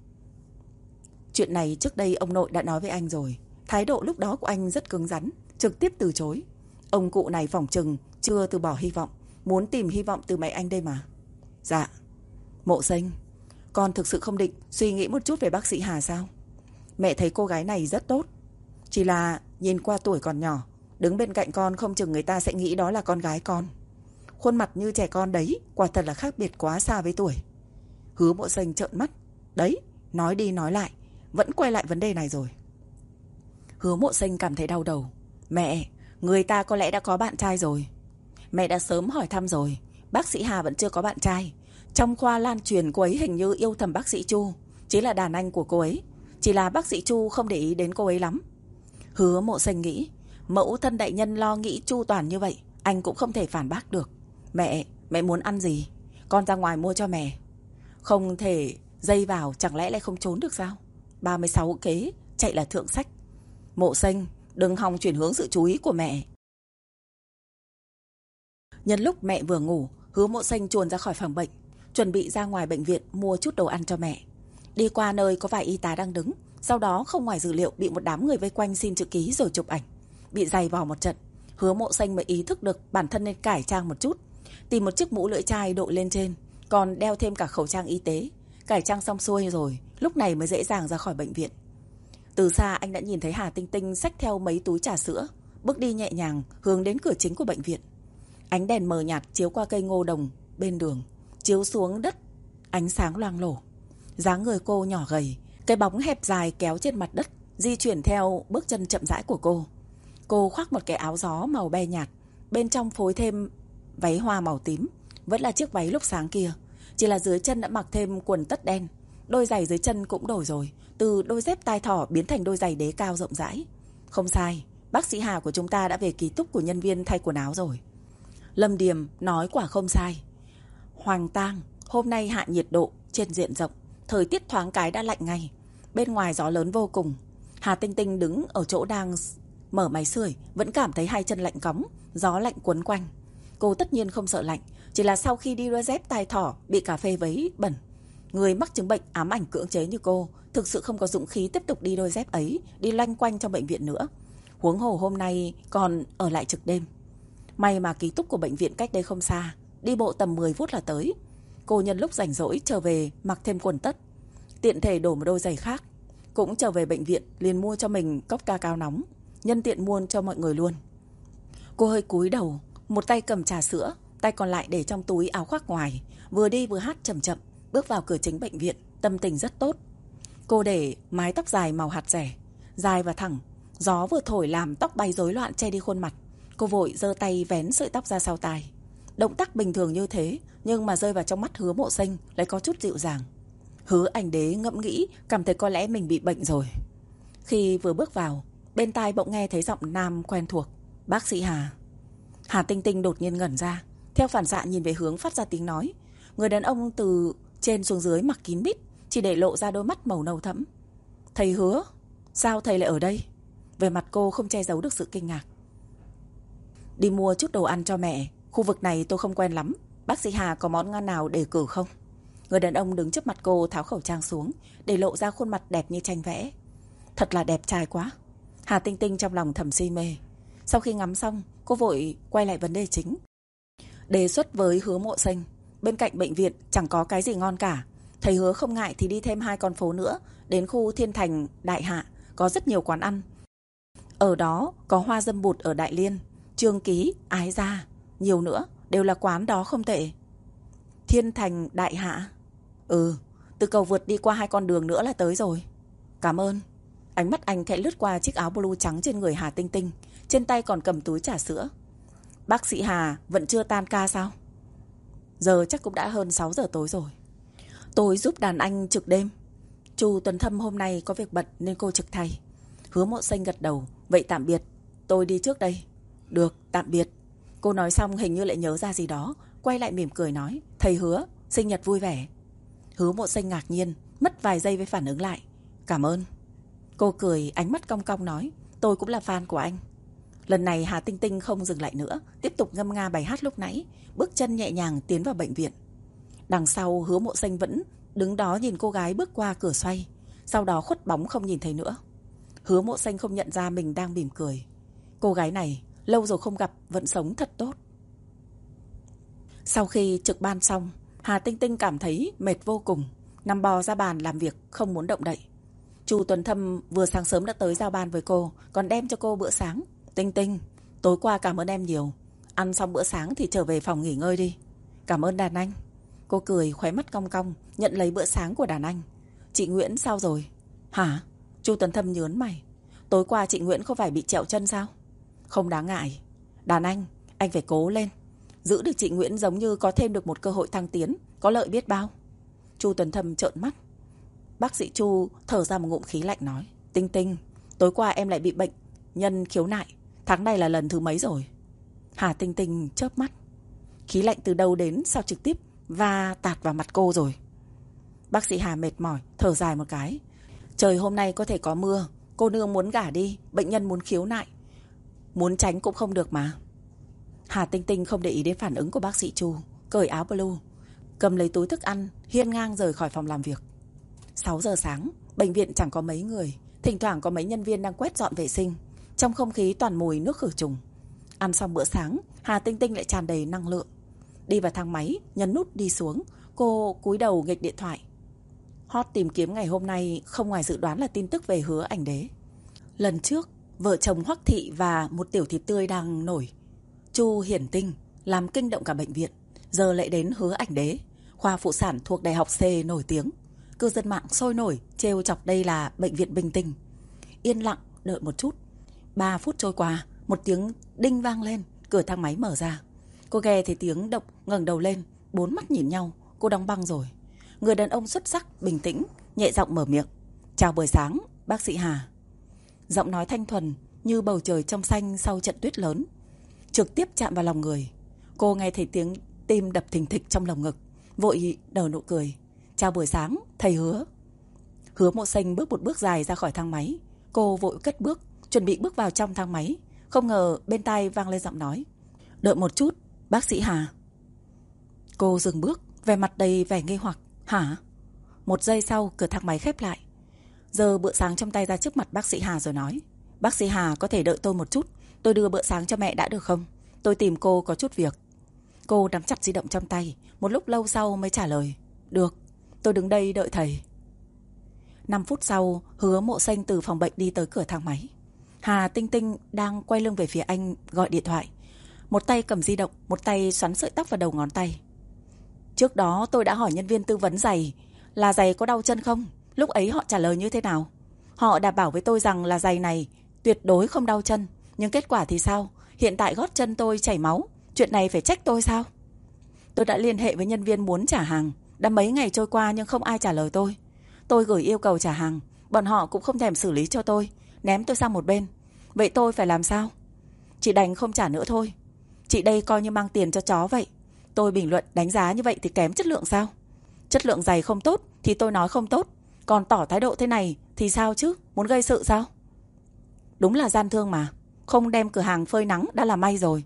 [SPEAKER 1] Chuyện này trước đây ông nội đã nói với anh rồi. Thái độ lúc đó của anh rất cứng rắn, trực tiếp từ chối. Ông cụ này phỏng chừng chưa từ bỏ hy vọng, muốn tìm hy vọng từ mẹ anh đây mà. Dạ. Mộ Xanh, con thực sự không định suy nghĩ một chút về bác sĩ Hà sao? Mẹ thấy cô gái này rất tốt. Chỉ là nhìn qua tuổi còn nhỏ, đứng bên cạnh con không chừng người ta sẽ nghĩ đó là con gái con. Khuôn mặt như trẻ con đấy, quả thật là khác biệt quá xa với tuổi. Hứa Mộ Xanh trợn mắt. Đấy, nói đi nói lại, vẫn quay lại vấn đề này rồi. Hứa Mộ Xanh cảm thấy đau đầu. Mẹ, người ta có lẽ đã có bạn trai rồi. Mẹ đã sớm hỏi thăm rồi, bác sĩ Hà vẫn chưa có bạn trai. Trong khoa lan truyền cô ấy hình như yêu thầm bác sĩ Chu, chính là đàn anh của cô ấy. Chỉ là bác sĩ Chu không để ý đến cô ấy lắm. Hứa Mộ Xanh nghĩ, mẫu thân đại nhân lo nghĩ chu toàn như vậy, anh cũng không thể phản bác được. Mẹ muốn ăn gì? Con ra ngoài mua cho mẹ. Không thể dây vào, chẳng lẽ lại không trốn được sao? 36 kế, chạy là thượng sách. Mộ Xanh, đừng hòng chuyển hướng sự chú ý của mẹ. Nhân lúc mẹ vừa ngủ, Hứa Mộ Xanh chuồn ra khỏi phòng bệnh, chuẩn bị ra ngoài bệnh viện mua chút đồ ăn cho mẹ. Đi qua nơi có vài y tá đang đứng, sau đó không ngoài dữ liệu bị một đám người vây quanh xin chữ ký rồi chụp ảnh. Bị giày vò một trận, Hứa Mộ Xanh mới ý thức được bản thân nên cải trang một chút, tìm một chiếc mũ lưỡi chai đội lên trên, còn đeo thêm cả khẩu trang y tế. Cải trang xong xuôi rồi, lúc này mới dễ dàng ra khỏi bệnh viện. Từ xa anh đã nhìn thấy Hà Tinh Tinh xách theo mấy túi trà sữa, bước đi nhẹ nhàng hướng đến cửa chính của bệnh viện. Ánh đèn mờ nhạt chiếu qua cây ngô đồng bên đường, chiếu xuống đất, ánh sáng loang lổ. Dáng người cô nhỏ gầy, cái bóng hẹp dài kéo trên mặt đất, di chuyển theo bước chân chậm rãi của cô. Cô khoác một cái áo gió màu be nhạt, bên trong phối thêm váy hoa màu tím, vẫn là chiếc váy lúc sáng kia, chỉ là dưới chân đã mặc thêm quần tất đen. Đôi giày dưới chân cũng đổi rồi, từ đôi dép tai thỏ biến thành đôi giày đế cao rộng rãi. Không sai, bác sĩ Hà của chúng ta đã về ký túc của nhân viên thay quần áo rồi. Lâm Điềm nói quả không sai. Hoàng tang, hôm nay hạ nhiệt độ trên diện rộng, thời tiết thoáng cái đã lạnh ngay. Bên ngoài gió lớn vô cùng. Hà Tinh Tinh đứng ở chỗ đang Mở máy sưởi vẫn cảm thấy hai chân lạnh cóng, gió lạnh quấn quanh. Cô tất nhiên không sợ lạnh, chỉ là sau khi đi đôi dép tai thỏ bị cà phê vấy bẩn, người mắc chứng bệnh ám ảnh cưỡng chế như cô thực sự không có dũng khí tiếp tục đi đôi dép ấy, đi loanh quanh trong bệnh viện nữa. Huống hồ hôm nay còn ở lại trực đêm. May mà ký túc của bệnh viện cách đây không xa, đi bộ tầm 10 phút là tới. Cô nhân lúc rảnh rỗi trở về mặc thêm quần tất, tiện thể đổ một đôi giày khác. Cũng trở về bệnh viện liền mua cho mình cốc ca cao nóng, nhân tiện mua cho mọi người luôn. Cô hơi cúi đầu, một tay cầm trà sữa, tay còn lại để trong túi áo khoác ngoài, vừa đi vừa hát chậm chậm, bước vào cửa chính bệnh viện, tâm tình rất tốt. Cô để mái tóc dài màu hạt rẻ, dài và thẳng, gió vừa thổi làm tóc bay rối loạn che đi khuôn mặt. Cô vội giơ tay vén sợi tóc ra sau tai. Động tác bình thường như thế, nhưng mà rơi vào trong mắt Hứa Mộ Sinh lại có chút dịu dàng. Hứa Ảnh Đế ngẫm nghĩ, cảm thấy có lẽ mình bị bệnh rồi. Khi vừa bước vào, bên tai bỗng nghe thấy giọng nam quen thuộc. Bác sĩ Hà. Hà Tinh Tinh đột nhiên ngẩn ra, theo phản xạ nhìn về hướng phát ra tiếng nói. Người đàn ông từ trên xuống dưới mặc kín mít, chỉ để lộ ra đôi mắt màu nâu thẫm. Thầy Hứa, sao thầy lại ở đây? Về mặt cô không che giấu được sự kinh ngạc. Đi mua chút đồ ăn cho mẹ, khu vực này tôi không quen lắm. Bác sĩ Hà có món ngon nào đề cử không? Người đàn ông đứng trước mặt cô tháo khẩu trang xuống, để lộ ra khuôn mặt đẹp như tranh vẽ. Thật là đẹp trai quá. Hà Tinh Tinh trong lòng thầm si mê. Sau khi ngắm xong, cô vội quay lại vấn đề chính. Đề xuất với Hứa Mộ Sinh, bên cạnh bệnh viện chẳng có cái gì ngon cả. Thầy Hứa không ngại thì đi thêm 2 con phố nữa, đến khu Thiên Thành, Đại Hạ, có rất nhiều quán ăn. Ở đó có Hoa Dâm Bụt ở Đại Liên, Trương Ký, Ái Gia, nhiều nữa, đều là quán đó không tệ. Thiên Thành, Đại Hạ? Từ cầu vượt đi qua 2 con đường nữa là tới rồi. Cảm ơn. Ánh mắt anh khẽ lướt qua chiếc áo blue trắng trên người Hà Tinh Tinh, trên tay còn cầm túi trà sữa. Bác sĩ Hà vẫn chưa tan ca sao? Giờ chắc cũng đã hơn 6 giờ tối rồi. Tôi giúp đàn anh trực đêm. Chu Tuấn Thâm hôm nay có việc bận nên cô trực thay. Hứa Mộ Sinh gật đầu. Vậy tạm biệt, tôi đi trước đây. Được, tạm biệt. Cô nói xong hình như lại nhớ ra gì đó, quay lại mỉm cười nói. Thầy Hứa, sinh nhật vui vẻ. Hứa Mộ Sinh ngạc nhiên, mất vài giây mới phản ứng lại. Cảm ơn. Cô cười, ánh mắt cong cong nói. Tôi cũng là fan của anh. Lần này Hà Tinh Tinh không dừng lại nữa, tiếp tục ngâm nga bài hát lúc nãy, bước chân nhẹ nhàng tiến vào bệnh viện. Đằng sau Hứa Mộ Sinh vẫn đứng đó nhìn cô gái bước qua cửa xoay, sau đó khuất bóng không nhìn thấy nữa. Hứa Mộ Sinh không nhận ra mình đang mỉm cười. Cô gái này lâu rồi không gặp, vẫn sống thật tốt. Sau khi trực ban xong, Hà Tinh Tinh cảm thấy mệt vô cùng, nằm bò ra bàn làm việc không muốn động đậy. Chu Tuấn Thâm vừa sáng sớm đã tới giao ban với cô, còn đem cho cô bữa sáng. Tinh Tinh, tối qua cảm ơn em nhiều. Ăn xong bữa sáng thì trở về phòng nghỉ ngơi đi. Cảm ơn đàn anh. Cô cười khóe mắt cong cong, nhận lấy bữa sáng của đàn anh. Chị Nguyễn sao rồi? Hả? Chu Tuấn Thâm nhớn mày. Tối qua chị Nguyễn không phải bị trẹo chân sao? Không đáng ngại. Đàn anh phải cố lên. Giữ được chị Nguyễn giống như có thêm được một cơ hội thăng tiến, có lợi biết bao. Chu Tuấn Thâm trợn mắt. Bác sĩ Chu thở ra một ngụm khí lạnh nói. Tinh Tinh, tối qua em lại bị bệnh nhân khiếu nại. Tháng này là lần thứ mấy rồi? Hà Tinh Tinh chớp mắt. Khí lạnh từ đâu đến sao trực tiếp và tạt vào mặt cô rồi? Bác sĩ Hà mệt mỏi, thở dài một cái. Trời hôm nay có thể có mưa, cô nương muốn gả đi, bệnh nhân muốn khiếu nại, muốn tránh cũng không được mà. Hà Tinh Tinh không để ý đến phản ứng của bác sĩ Chu, cởi áo blue, cầm lấy túi thức ăn, hiên ngang rời khỏi phòng làm việc. 6 giờ sáng, bệnh viện chẳng có mấy người, thỉnh thoảng có mấy nhân viên đang quét dọn vệ sinh. Trong không khí toàn mùi nước khử trùng. Ăn xong bữa sáng, Hà Tinh Tinh lại tràn đầy năng lượng. Đi vào thang máy, nhấn nút đi xuống. Cô cúi đầu nghịch điện thoại. Hot tìm kiếm ngày hôm nay không ngoài dự đoán là tin tức về Hứa Ảnh Đế. Lần trước, vợ chồng Hoắc Thị và một tiểu thịt tươi đang nổi. Chu Hiển Tinh làm kinh động cả bệnh viện. Giờ lại đến Hứa Ảnh Đế, khoa phụ sản thuộc Đại học C nổi tiếng. Cư dân mạng sôi nổi trêu chọc đây là bệnh viện Bình Tinh. Yên lặng đợi một chút. 3 phút trôi qua, một tiếng đinh vang lên, cửa thang máy mở ra. Cô nghe thấy tiếng động, ngẩng đầu lên, 4 mắt nhìn nhau, cô đóng băng rồi. Người đàn ông xuất sắc, bình tĩnh, nhẹ giọng mở miệng. Chào buổi sáng, bác sĩ Hà. Giọng nói thanh thuần như bầu trời trong xanh sau trận tuyết lớn, trực tiếp chạm vào lòng người. Cô nghe thấy tiếng tim đập thình thịch trong lồng ngực, vội nở nụ cười. Chào buổi sáng, thầy Hứa. Hứa Mộ Sinh bước một bước dài ra khỏi thang máy. Cô vội cất bước, chuẩn bị bước vào trong thang máy. Không ngờ bên tai vang lên giọng nói: "Đợi một chút, bác sĩ Hà." Cô dừng bước, vẻ mặt đầy vẻ nghi hoặc. "Hả?" Một giây sau, cửa thang máy khép lại. Giơ bữa sáng trong tay ra trước mặt bác sĩ Hà rồi nói: "Bác sĩ Hà có thể đợi tôi một chút, tôi đưa bữa sáng cho mẹ đã được không? Tôi tìm cô có chút việc." Cô nắm chặt di động trong tay, một lúc lâu sau mới trả lời: "Được, tôi đứng đây đợi thầy." 5 phút sau, Hứa Mộ Xanh từ phòng bệnh đi tới cửa thang máy. Hà Tinh Tinh đang quay lưng về phía anh gọi điện thoại. Một tay cầm di động, một tay xoắn sợi tóc vào đầu ngón tay. "Trước đó tôi đã hỏi nhân viên tư vấn giày là giày có đau chân không? Lúc ấy họ trả lời như thế nào? Họ đảm bảo với tôi rằng là giày này tuyệt đối không đau chân. Nhưng kết quả thì sao? Hiện tại gót chân tôi chảy máu. Chuyện này phải trách tôi sao?" "Tôi đã liên hệ với nhân viên muốn trả hàng. Đã mấy ngày trôi qua nhưng không ai trả lời tôi. Tôi gửi yêu cầu trả hàng, bọn họ cũng không thèm xử lý cho tôi, ném tôi sang một bên. Vậy tôi phải làm sao? Chị đành không trả nữa thôi. Chị đây coi như mang tiền cho chó vậy. Tôi bình luận đánh giá như vậy thì kém chất lượng sao? Chất lượng giày không tốt thì tôi nói không tốt, còn tỏ thái độ thế này thì sao chứ? Muốn gây sự sao?" "Đúng là gian thương mà. Không đem cửa hàng phơi nắng đã là may rồi.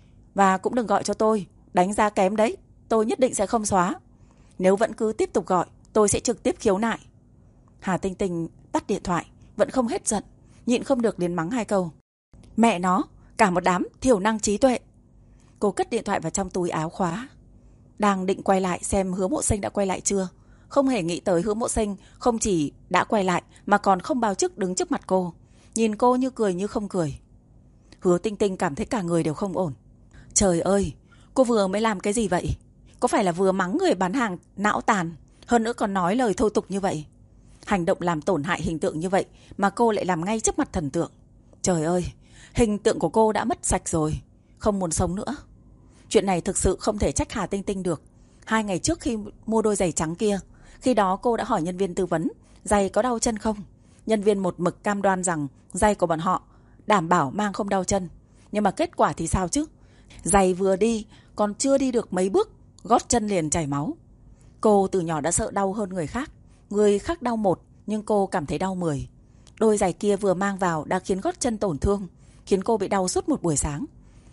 [SPEAKER 1] Và cũng đừng gọi cho tôi, đánh giá kém đấy. Tôi nhất định sẽ không xóa. Nếu vẫn cứ tiếp tục gọi, tôi sẽ trực tiếp khiếu nại." Hà Tinh Tinh tắt điện thoại, vẫn không hết giận, nhịn không được liền mắng 2 câu: "Mẹ nó, cả một đám thiểu năng trí tuệ." Cô cất điện thoại vào trong túi áo khóa. Đang định quay lại xem Hứa Mộ Xanh đã quay lại chưa, không hề nghĩ tới Hứa Mộ Xanh không chỉ đã quay lại mà còn không báo trước đứng trước mặt cô, nhìn cô như cười như không cười. Hứa Tinh Tinh cảm thấy cả người đều không ổn. Trời ơi, cô vừa mới làm cái gì vậy? Có phải là vừa mắng người bán hàng não tàn, hơn nữa còn nói lời thô tục như vậy? Hành động làm tổn hại hình tượng như vậy mà cô lại làm ngay trước mặt thần tượng. Trời ơi, hình tượng của cô đã mất sạch rồi, không muốn sống nữa. Chuyện này thực sự không thể trách Hà Tinh Tinh được. 2 ngày trước khi mua đôi giày trắng kia, khi đó cô đã hỏi nhân viên tư vấn giày có đau chân không. Nhân viên một mực cam đoan rằng giày của bọn họ đảm bảo mang không đau chân. Nhưng mà kết quả thì sao chứ? Giày vừa đi còn chưa đi được mấy bước, gót chân liền chảy máu. Cô từ nhỏ đã sợ đau hơn người khác. Người khác đau 1 nhưng cô cảm thấy đau 10. Đôi giày kia vừa mang vào đã khiến gót chân tổn thương, khiến cô bị đau suốt một buổi sáng.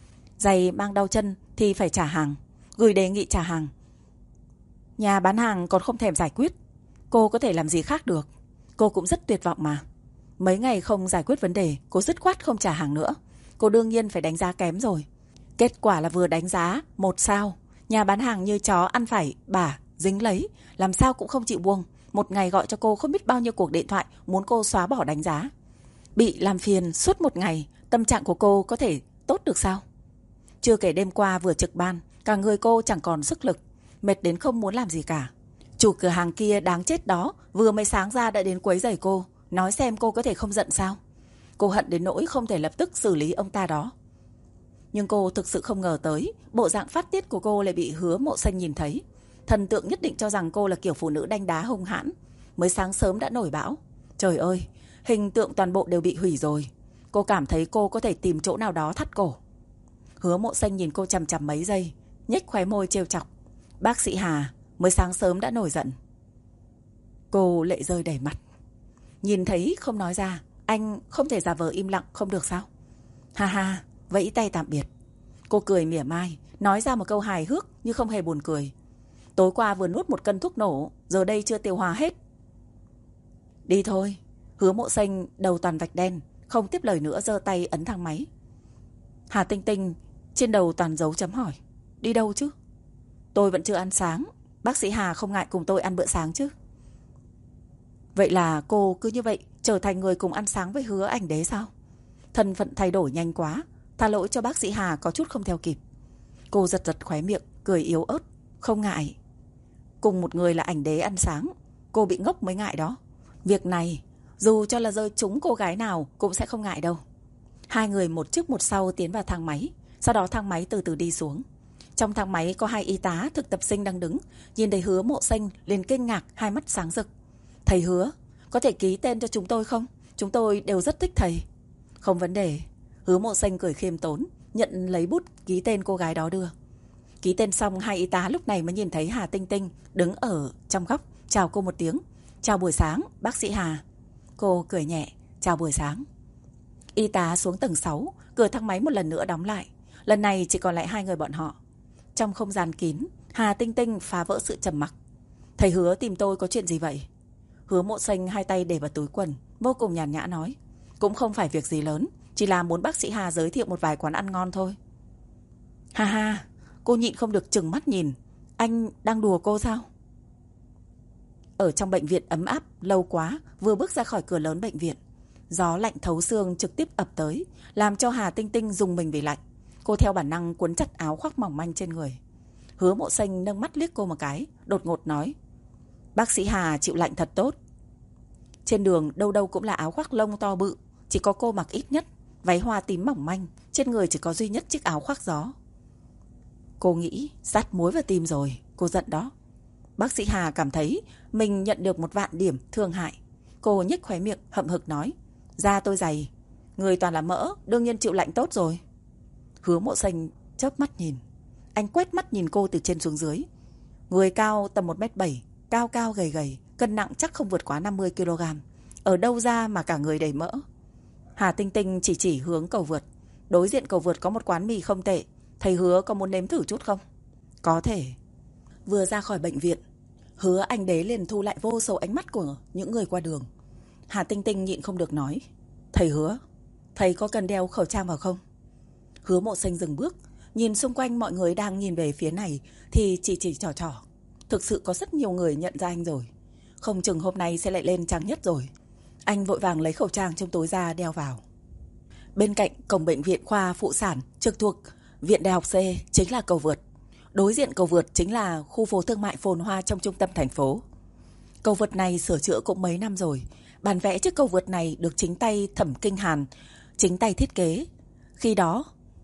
[SPEAKER 1] Giày mang đau chân thì phải trả hàng, gửi đề nghị trả hàng. Nhà bán hàng còn không thèm giải quyết. Cô có thể làm gì khác được? Cô cũng rất tuyệt vọng mà. Mấy ngày không giải quyết vấn đề, cô dứt khoát không trả hàng nữa. Cô đương nhiên phải đánh giá kém rồi. Kết quả là vừa đánh giá 1 sao, nhà bán hàng như chó ăn phải bả dính lấy, làm sao cũng không chịu buông. Một ngày gọi cho cô không biết bao nhiêu cuộc điện thoại muốn cô xóa bỏ đánh giá. Bị làm phiền suốt một ngày, tâm trạng của cô có thể tốt được sao? Chưa kể đêm qua vừa trực ban, cả người cô chẳng còn sức lực, mệt đến không muốn làm gì cả. Chủ cửa hàng kia đáng chết đó, vừa mới sáng ra đã đến quấy rầy cô, nói xem cô có thể không giận sao? Cô hận đến nỗi không thể lập tức xử lý ông ta đó. Nhưng cô thực sự không ngờ tới, bộ dạng phát tiết của cô lại bị Hứa Mộ Xanh nhìn thấy. Thần tượng nhất định cho rằng cô là kiểu phụ nữ đanh đá hung hãn, mới sáng sớm đã nổi bão. Trời ơi, hình tượng toàn bộ đều bị hủy rồi. Cô cảm thấy cô có thể tìm chỗ nào đó thắt cổ. Hứa Mộ Xanh nhìn cô chằm chằm mấy giây, nhếch khóe môi trêu chọc: "Bác sĩ Hà, mới sáng sớm đã nổi giận." Cô lệ rơi đầy mặt. Nhìn thấy không nói ra, anh không thể giả vờ im lặng không được sao? Ha ha, vẫy tay tạm biệt. Cô cười mỉa mai, nói ra một câu hài hước nhưng không hề buồn cười. Tối qua vừa nuốt 1 cân thuốc nổ, giờ đây chưa tiêu hóa hết. Đi thôi. Hứa Mộ Xanh đầu toàn vạch đen, không tiếp lời nữa, giơ tay ấn thang máy. Hà Tinh Tinh trên đầu toàn dấu chấm hỏi. Đi đâu chứ? Tôi vẫn chưa ăn sáng. Bác sĩ Hà không ngại cùng tôi ăn bữa sáng chứ? Vậy là cô cứ như vậy trở thành người cùng ăn sáng với Hứa Ảnh Đế sao? Thân phận thay đổi nhanh quá, tha lỗi cho bác sĩ Hà có chút không theo kịp. Cô giật giật khóe miệng, cười yếu ớt. Không ngại. Cùng một người là Ảnh Đế ăn sáng, cô bị ngốc mới ngại đó. Việc này dù cho là rơi trúng cô gái nào cũng sẽ không ngại đâu. 2 người một trước một sau tiến vào thang máy. Sau đó thang máy từ từ đi xuống. Trong thang máy có 2 y tá thực tập sinh đang đứng. Nhìn thấy Hứa Mộ Xanh liền kinh ngạc, hai mắt sáng rực. Thầy Hứa, có thể ký tên cho chúng tôi không? Chúng tôi đều rất thích thầy. Không vấn đề. Hứa Mộ Xanh cười khiêm tốn, nhận lấy bút ký tên cô gái đó đưa. Ký tên xong, 2 y tá lúc này mới nhìn thấy Hà Tinh Tinh đứng ở trong góc, chào cô một tiếng. Chào buổi sáng, bác sĩ Hà. Cô cười nhẹ, chào buổi sáng. Y tá xuống tầng 6, cửa thang máy một lần nữa đóng lại. Lần này chỉ còn lại hai người bọn họ. Trong không gian kín, Hà Tinh Tinh phá vỡ sự trầm mặc. Thầy Hứa tìm tôi có chuyện gì vậy? Hứa Mộ Xanh hai tay để vào túi quần, vô cùng nhàn nhã nói. Cũng không phải việc gì lớn, chỉ là muốn bác sĩ Hà giới thiệu một vài quán ăn ngon thôi. Ha ha, cô nhịn không được trừng mắt nhìn. Anh đang đùa cô sao? Ở trong bệnh viện ấm áp lâu quá, vừa bước ra khỏi cửa lớn bệnh viện, gió lạnh thấu xương trực tiếp ập tới, làm cho Hà Tinh Tinh rùng mình vì lạnh. Cô theo bản năng cuốn chặt áo khoác mỏng manh trên người. Hứa Mộ Xanh nâng mắt liếc cô một cái, đột ngột nói. Bác sĩ Hà chịu lạnh thật tốt. Trên đường đâu đâu cũng là áo khoác lông to bự, chỉ có cô mặc ít nhất, váy hoa tím mỏng manh, trên người chỉ có duy nhất chiếc áo khoác gió. Cô nghĩ dắt muối vào tim rồi, cô giận đó. Bác sĩ Hà cảm thấy mình nhận được 1.000.000 điểm thương hại. Cô nhếch khóe miệng hậm hực nói. Da tôi dày, người toàn là mỡ, đương nhiên chịu lạnh tốt rồi. Hứa Mộ Xanh chớp mắt nhìn. Anh quét mắt nhìn cô từ trên xuống dưới. Người cao tầm 1m7, cao cao gầy gầy, cân nặng chắc không vượt quá 50kg. Ở đâu ra mà cả người đầy mỡ? Hà Tinh Tinh chỉ hướng cầu vượt. Đối diện cầu vượt có một quán mì không tệ. Thầy Hứa có muốn nếm thử chút không? Có thể. Vừa ra khỏi bệnh viện, Hứa Anh Đế liền thu lại vô số ánh mắt của những người qua đường. Hà Tinh Tinh nhịn không được nói. Thầy Hứa, thầy có cần đeo khẩu trang vào không? Hứa Mộ Xanh dừng bước, nhìn xung quanh mọi người đang nhìn về phía này thì chỉ trò. Thực sự có rất nhiều người nhận ra anh rồi. Không chừng hôm nay sẽ lại lên trang nhất rồi. Anh vội vàng lấy khẩu trang trong túi ra đeo vào. Bên cạnh cổng bệnh viện khoa phụ sản trực thuộc Viện Đại học C chính là cầu vượt. Đối diện cầu vượt chính là khu phố thương mại phồn hoa trong trung tâm thành phố. Cầu vượt này sửa chữa cũng mấy năm rồi. Bản vẽ chiếc cầu vượt này được chính tay Thẩm Kinh Hàn chính tay thiết kế. Khi đó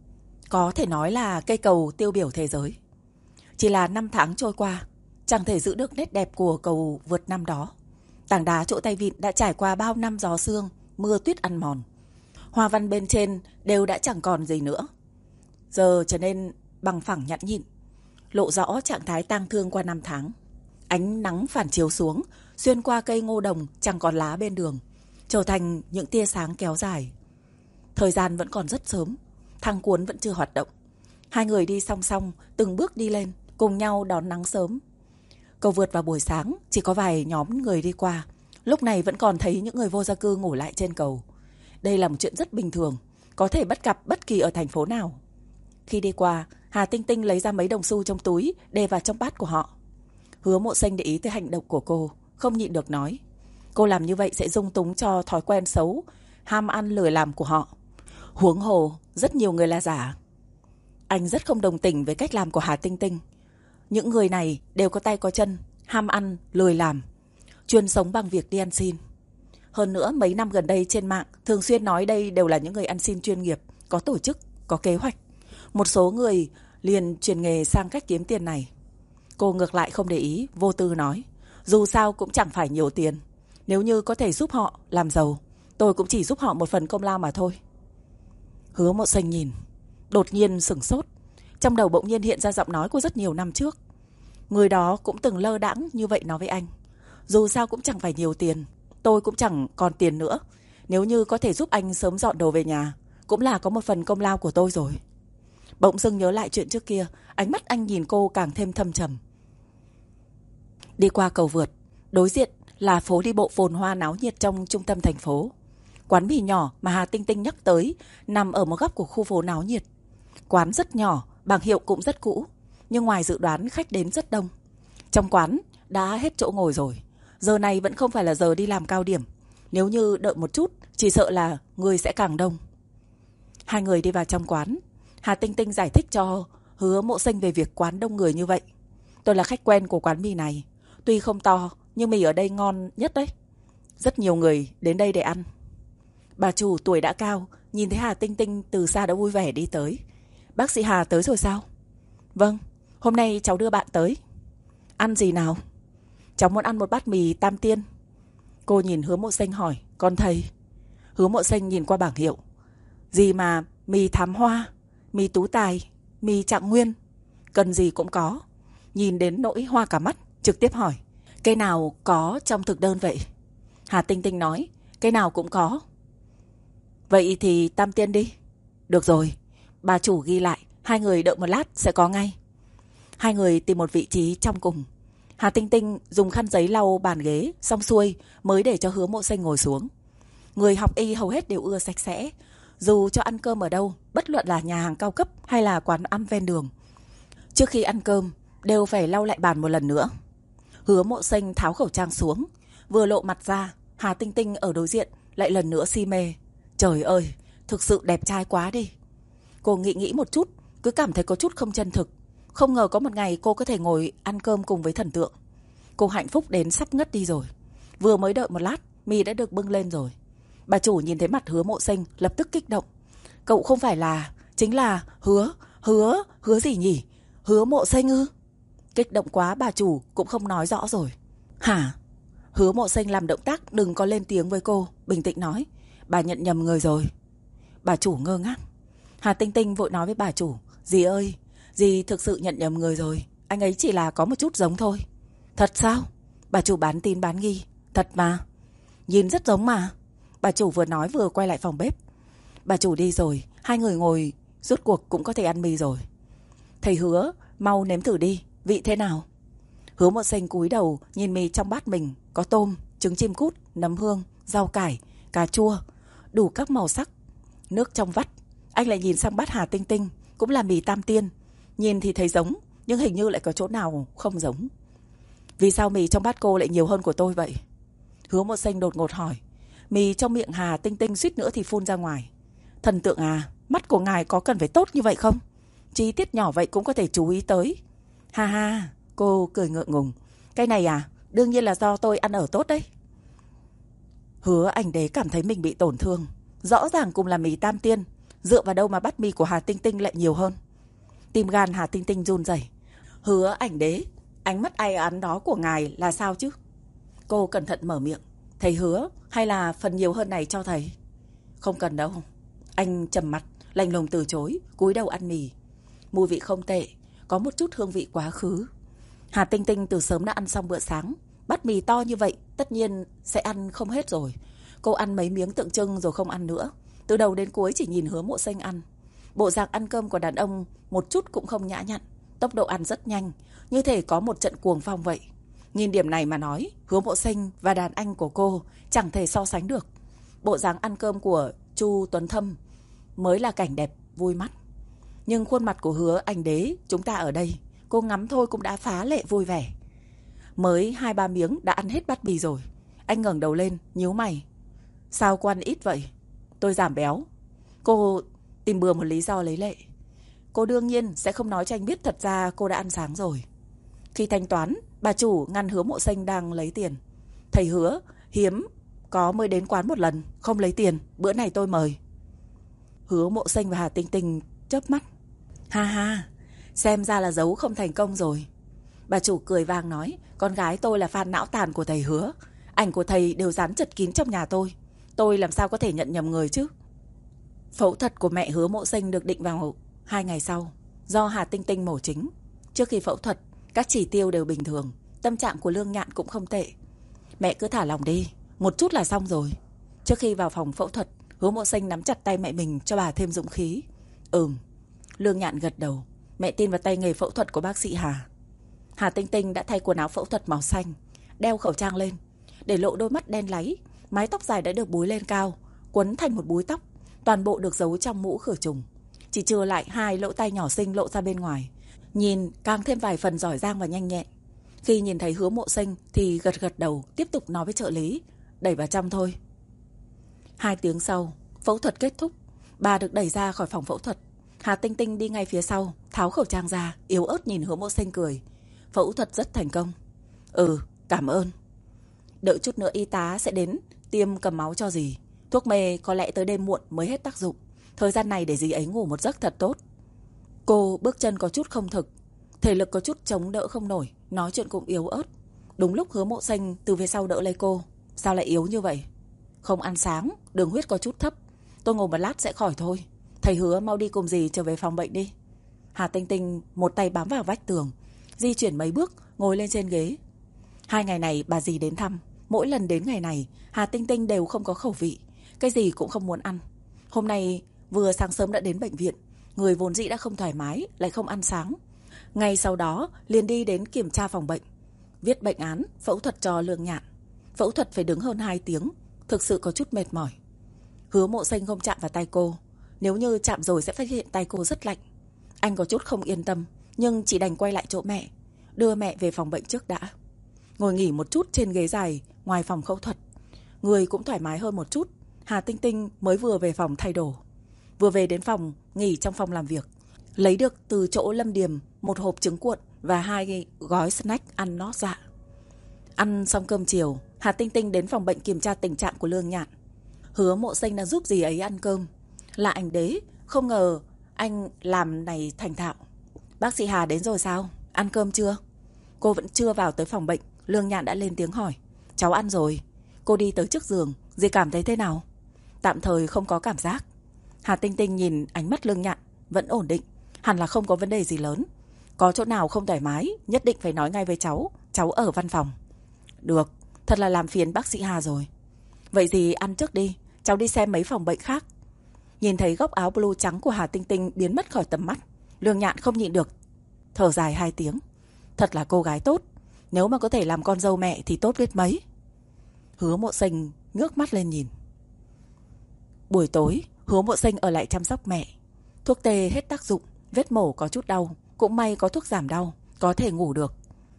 [SPEAKER 1] có thể nói là cây cầu tiêu biểu thế giới. Chỉ là 5 tháng trôi qua, chẳng thể giữ được nét đẹp của cầu vượt năm đó. Tảng đá chỗ tay vịn đã trải qua bao năm gió sương, mưa tuyết ăn mòn. Hoa văn bên trên đều đã chẳng còn gì nữa. Giờ trở nên bằng phẳng nhẵn nhịn, lộ rõ trạng thái tang thương qua 5 tháng. Ánh nắng phản chiếu xuống, xuyên qua cây ngô đồng chẳng còn lá bên đường, trở thành những tia sáng kéo dài. Thời gian vẫn còn rất sớm, thang cuốn vẫn chưa hoạt động. Hai người đi song song, từng bước đi lên, cùng nhau đón nắng sớm. Cầu vượt vào buổi sáng, chỉ có vài nhóm người đi qua. Lúc này vẫn còn thấy những người vô gia cư ngủ lại trên cầu. Đây là một chuyện rất bình thường, có thể bắt gặp bất kỳ ở thành phố nào. Khi đi qua, Hà Tinh Tinh lấy ra mấy đồng xu trong túi, để vào trong bát của họ. Hứa Mộ Xanh để ý tới hành động của cô, không nhịn được nói. Cô làm như vậy sẽ dung túng cho thói quen xấu, ham ăn lười làm của họ. Huống hồ, rất nhiều người là giả. Anh rất không đồng tình với cách làm của Hà Tinh Tinh. Những người này đều có tay có chân, ham ăn, lười làm, chuyên sống bằng việc đi ăn xin. Hơn nữa, mấy năm gần đây trên mạng thường xuyên nói đây đều là những người ăn xin chuyên nghiệp, có tổ chức, có kế hoạch. Một số người liền chuyển nghề sang cách kiếm tiền này. Cô ngược lại không để ý, vô tư nói. Dù sao cũng chẳng phải nhiều tiền. Nếu như có thể giúp họ làm giàu, tôi cũng chỉ giúp họ một phần công lao mà thôi. Hứa Mộ Xanh nhìn, đột nhiên sửng sốt. Trong đầu bỗng nhiên hiện ra giọng nói của rất nhiều năm trước. Người đó cũng từng lơ đãng như vậy nói với anh. Dù sao cũng chẳng phải nhiều tiền, tôi cũng chẳng còn tiền nữa. Nếu như có thể giúp anh sớm dọn đồ về nhà, cũng là có một phần công lao của tôi rồi. Bỗng dưng nhớ lại chuyện trước kia, ánh mắt anh nhìn cô càng thêm thâm trầm. Đi qua cầu vượt, đối diện là phố đi bộ phồn hoa náo nhiệt trong trung tâm thành phố. Quán mì nhỏ mà Hà Tinh Tinh nhắc tới nằm ở một góc của khu phố náo nhiệt. Quán rất nhỏ, bảng hiệu cũng rất cũ, nhưng ngoài dự đoán khách đến rất đông. Trong quán đã hết chỗ ngồi rồi. Giờ này vẫn không phải là giờ đi làm cao điểm. Nếu như đợi một chút, chỉ sợ là người sẽ càng đông. Hai người đi vào trong quán. Hà Tinh Tinh giải thích cho Hứa Mộ Xanh về việc quán đông người như vậy. Tôi là khách quen của quán mì này. Tuy không to, nhưng mì ở đây ngon nhất đấy. Rất nhiều người đến đây để ăn. Bà chủ tuổi đã cao, nhìn thấy Hà Tinh Tinh từ xa đã vui vẻ đi tới. Bác sĩ Hà tới rồi sao? Vâng, hôm nay cháu đưa bạn tới. Ăn gì nào? Cháu muốn ăn một bát mì Tam Tiên. Cô nhìn Hứa Mộ Xanh hỏi. Còn thầy? Hứa Mộ Xanh nhìn qua bảng hiệu. Gì mà mì Thám Hoa, mì Tú Tài, mì Trạng Nguyên, cần gì cũng có. Nhìn đến nỗi hoa cả mắt, trực tiếp hỏi. Cái nào có trong thực đơn vậy? Hà Tinh Tinh nói. Cái nào cũng có. Vậy thì tam tiên đi. Được rồi, bà chủ ghi lại, hai người đợi một lát sẽ có ngay. Hai người tìm một vị trí trong cùng. Hà Tinh Tinh dùng khăn giấy lau bàn ghế, xong xuôi mới để cho Hứa Mộ Sinh ngồi xuống. Người học y hầu hết đều ưa sạch sẽ. Dù cho ăn cơm ở đâu, bất luận là nhà hàng cao cấp hay là quán ăn ven đường, trước khi ăn cơm đều phải lau lại bàn một lần nữa. Hứa Mộ Sinh tháo khẩu trang xuống, vừa lộ mặt ra, Hà Tinh Tinh ở đối diện lại lần nữa si mê. Trời ơi, thực sự đẹp trai quá đi. Cô nghĩ một chút, cứ cảm thấy có chút không chân thực. Không ngờ có một ngày cô có thể ngồi ăn cơm cùng với thần tượng. Cô hạnh phúc đến sắp ngất đi rồi. Vừa mới đợi một lát, mì đã được bưng lên rồi. Bà chủ nhìn thấy mặt Hứa Mộ Sinh lập tức kích động. Cậu không phải là, chính là hứa gì nhỉ? Hứa Mộ Sinh ư? Kích động quá bà chủ cũng không nói rõ rồi. Hả? Hứa Mộ Sinh làm động tác đừng có lên tiếng với cô, bình tĩnh nói. Bà nhận nhầm người rồi. Bà chủ ngơ ngác. Hà Tinh Tinh vội nói với bà chủ. Dì ơi, dì thực sự nhận nhầm người rồi. Anh ấy chỉ là có một chút giống thôi. Thật sao? Bà chủ bán tin bán nghi. Thật mà. Nhìn rất giống mà. Bà chủ vừa nói vừa quay lại phòng bếp. Bà chủ đi rồi, hai người ngồi rốt cuộc cũng có thể ăn mì rồi. Thầy Hứa, mau nếm thử đi, vị thế nào? Hứa Một Sinh cúi đầu nhìn mì trong bát mình, có tôm, trứng chim cút, nấm hương, rau cải, cà chua, đủ các màu sắc, nước trong vắt. Anh lại nhìn sang bát Hà Tinh Tinh, cũng là mì tam tiên. Nhìn thì thấy giống, nhưng hình như lại có chỗ nào không giống. Vì sao mì trong bát cô lại nhiều hơn của tôi vậy? Hứa Một Sinh đột ngột hỏi. Mì trong miệng Hà Tinh Tinh suýt nữa thì phun ra ngoài. Thần tượng à, mắt của ngài có cần phải tốt như vậy không? Chi tiết nhỏ vậy cũng có thể chú ý tới. Ha ha, cô cười ngượng ngùng. Cái này à, đương nhiên là do tôi ăn ở tốt đấy. Hứa Ảnh Đế cảm thấy mình bị tổn thương. Rõ ràng cùng là mì tam tiên, dựa vào đâu mà bát mì của Hà Tinh Tinh lại nhiều hơn? Tim gan Hà Tinh Tinh run rẩy. Hứa Ảnh Đế, ánh mắt ai oán đó của ngài là sao chứ? Cô cẩn thận mở miệng. Thầy Hứa, hay là phần nhiều hơn này cho thầy? Không cần đâu. Anh trầm mặt, lạnh lùng từ chối, cúi đầu ăn mì. Mùi vị không tệ, có một chút hương vị quá khứ. Hà Tinh Tinh từ sớm đã ăn xong bữa sáng. Bát mì to như vậy, tất nhiên sẽ ăn không hết rồi. Cô ăn mấy miếng tượng trưng rồi không ăn nữa. Từ đầu đến cuối chỉ nhìn Hứa Mộ Sinh ăn. Bộ dạng ăn cơm của đàn ông một chút cũng không nhã nhặn. Tốc độ ăn rất nhanh, như thể có một trận cuồng phong vậy. Nhìn điểm này mà nói, Hứa Mộ Sinh và đàn anh của cô chẳng thể so sánh được. Bộ dáng ăn cơm của Chu Tuấn Thâm mới là cảnh đẹp, vui mắt. Nhưng khuôn mặt của Hứa Ảnh Đế chúng ta ở đây, cô ngắm thôi cũng đã phá lệ vui vẻ. Mới 2-3 miếng đã ăn hết bát mì rồi. Anh ngẩng đầu lên, nhíu mày. Sao cô ăn ít vậy? Tôi giảm béo. Cô tìm bừa một lý do lấy lệ. Cô đương nhiên sẽ không nói cho anh biết thật ra cô đã ăn sáng rồi. Khi thanh toán, bà chủ ngăn Hứa Mộ Sinh đang lấy tiền. Thầy Hứa, hiếm có mới đến quán một lần, không lấy tiền, bữa này tôi mời. Hứa Mộ Sinh và Hà Tinh Tinh chớp mắt. Ha ha, xem ra là giấu không thành công rồi. Bà chủ cười vang nói, con gái tôi là fan não tàn của thầy Hứa. Ảnh của thầy đều dán chật kín trong nhà tôi. Tôi làm sao có thể nhận nhầm người chứ? Phẫu thuật của mẹ Hứa Mộ Sinh được định vào 2 ngày sau, do Hà Tinh Tinh mổ chính. Trước khi phẫu thuật, các chỉ tiêu đều bình thường, tâm trạng của Lương Nhạn cũng không tệ. Mẹ cứ thả lòng đi, một chút là xong rồi. Trước khi vào phòng phẫu thuật, Hứa Mộ Sinh nắm chặt tay mẹ mình cho bà thêm dũng khí. Lương Nhạn gật đầu. Mẹ tin vào tay nghề phẫu thuật của bác sĩ Hà. Hà Tinh Tinh đã thay quần áo phẫu thuật màu xanh, đeo khẩu trang lên, để lộ đôi mắt đen láy. Mái tóc dài đã được búi lên cao, quấn thành một búi tóc, toàn bộ được giấu trong mũ khử trùng. Chỉ trừ lại 2 lỗ tai nhỏ xinh lộ ra bên ngoài, nhìn càng thêm vài phần giỏi giang và nhanh nhẹn. Khi nhìn thấy Hứa Mộ Sinh thì gật gật đầu, tiếp tục nói với trợ lý, đẩy vào trong thôi. 2 tiếng sau, phẫu thuật kết thúc, bà được đẩy ra khỏi phòng phẫu thuật. Hà Tinh Tinh đi ngay phía sau, tháo khẩu trang ra, yếu ớt nhìn Hứa Mộ Sinh cười. Phẫu thuật rất thành công. Cảm ơn. Đợi chút nữa y tá sẽ đến tiêm cầm máu cho dì. Thuốc mê có lẽ tới đêm muộn mới hết tác dụng. Thời gian này để dì ấy ngủ một giấc thật tốt. Cô bước chân có chút không thực, thể lực có chút chống đỡ không nổi, nói chuyện cũng yếu ớt. Đúng lúc Hứa Mộ Sinh từ phía sau đỡ lấy cô. Sao lại yếu như vậy? Không ăn sáng, đường huyết có chút thấp. Tôi ngồi một lát sẽ khỏi thôi. Thầy Hứa mau đi cùng dì trở về phòng bệnh đi. Hà Tinh Tinh một tay bám vào vách tường, di chuyển mấy bước, ngồi lên trên ghế. 2 ngày này bà dì đến thăm. Mỗi lần đến ngày này, Hà Tinh Tinh đều không có khẩu vị, cái gì cũng không muốn ăn. Hôm nay vừa sáng sớm đã đến bệnh viện, người vốn dĩ đã không thoải mái, lại không ăn sáng. Ngay sau đó liền đi đến kiểm tra phòng bệnh, viết bệnh án, phẫu thuật cho Lương Nhạn. Phẫu thuật phải đứng hơn 2 tiếng, thực sự có chút mệt mỏi. Hứa Mộ Xanh không chạm vào tay cô, nếu như chạm rồi sẽ phát hiện tay cô rất lạnh. Anh có chút không yên tâm, nhưng chỉ đành quay lại chỗ mẹ, đưa mẹ về phòng bệnh trước đã. Ngồi nghỉ một chút trên ghế dài ngoài phòng phẫu thuật, người cũng thoải mái hơn một chút. Hà Tinh Tinh mới vừa về phòng thay đồ, vừa về đến phòng nghỉ trong phòng làm việc, lấy được từ chỗ Lâm Điềm một hộp trứng cuộn và 2 gói snack ăn nót dạ. Ăn xong cơm chiều, Hà Tinh Tinh đến phòng bệnh kiểm tra tình trạng của Lương Nhạn. Hứa Mộ Xanh đang giúp dì ấy ăn cơm. Là anh Đế, không ngờ anh làm này thành thạo. Bác sĩ Hà đến rồi sao? Ăn cơm chưa? Cô vẫn chưa vào tới phòng bệnh, Lương Nhạn đã lên tiếng hỏi. Cháu ăn rồi. Cô đi tới trước giường, dì cảm thấy thế nào? Tạm thời không có cảm giác. Hà Tinh Tinh nhìn ánh mắt Lương Nhạn, vẫn ổn định, hẳn là không có vấn đề gì lớn. Có chỗ nào không thoải mái, nhất định phải nói ngay với cháu ở văn phòng. Được, thật là làm phiền bác sĩ Hà rồi. Vậy dì ăn trước đi, cháu đi xem mấy phòng bệnh khác. Nhìn thấy góc áo blue trắng của Hà Tinh Tinh biến mất khỏi tầm mắt, Lương Nhạn không nhịn được, thở dài 2 tiếng. Thật là cô gái tốt, nếu mà có thể làm con dâu mẹ thì tốt biết mấy. Hứa Mộ Xanh ngước mắt lên nhìn. Buổi tối, Hứa Mộ Xanh ở lại chăm sóc mẹ. Thuốc tê hết tác dụng, vết mổ có chút đau, cũng may có thuốc giảm đau, có thể ngủ được.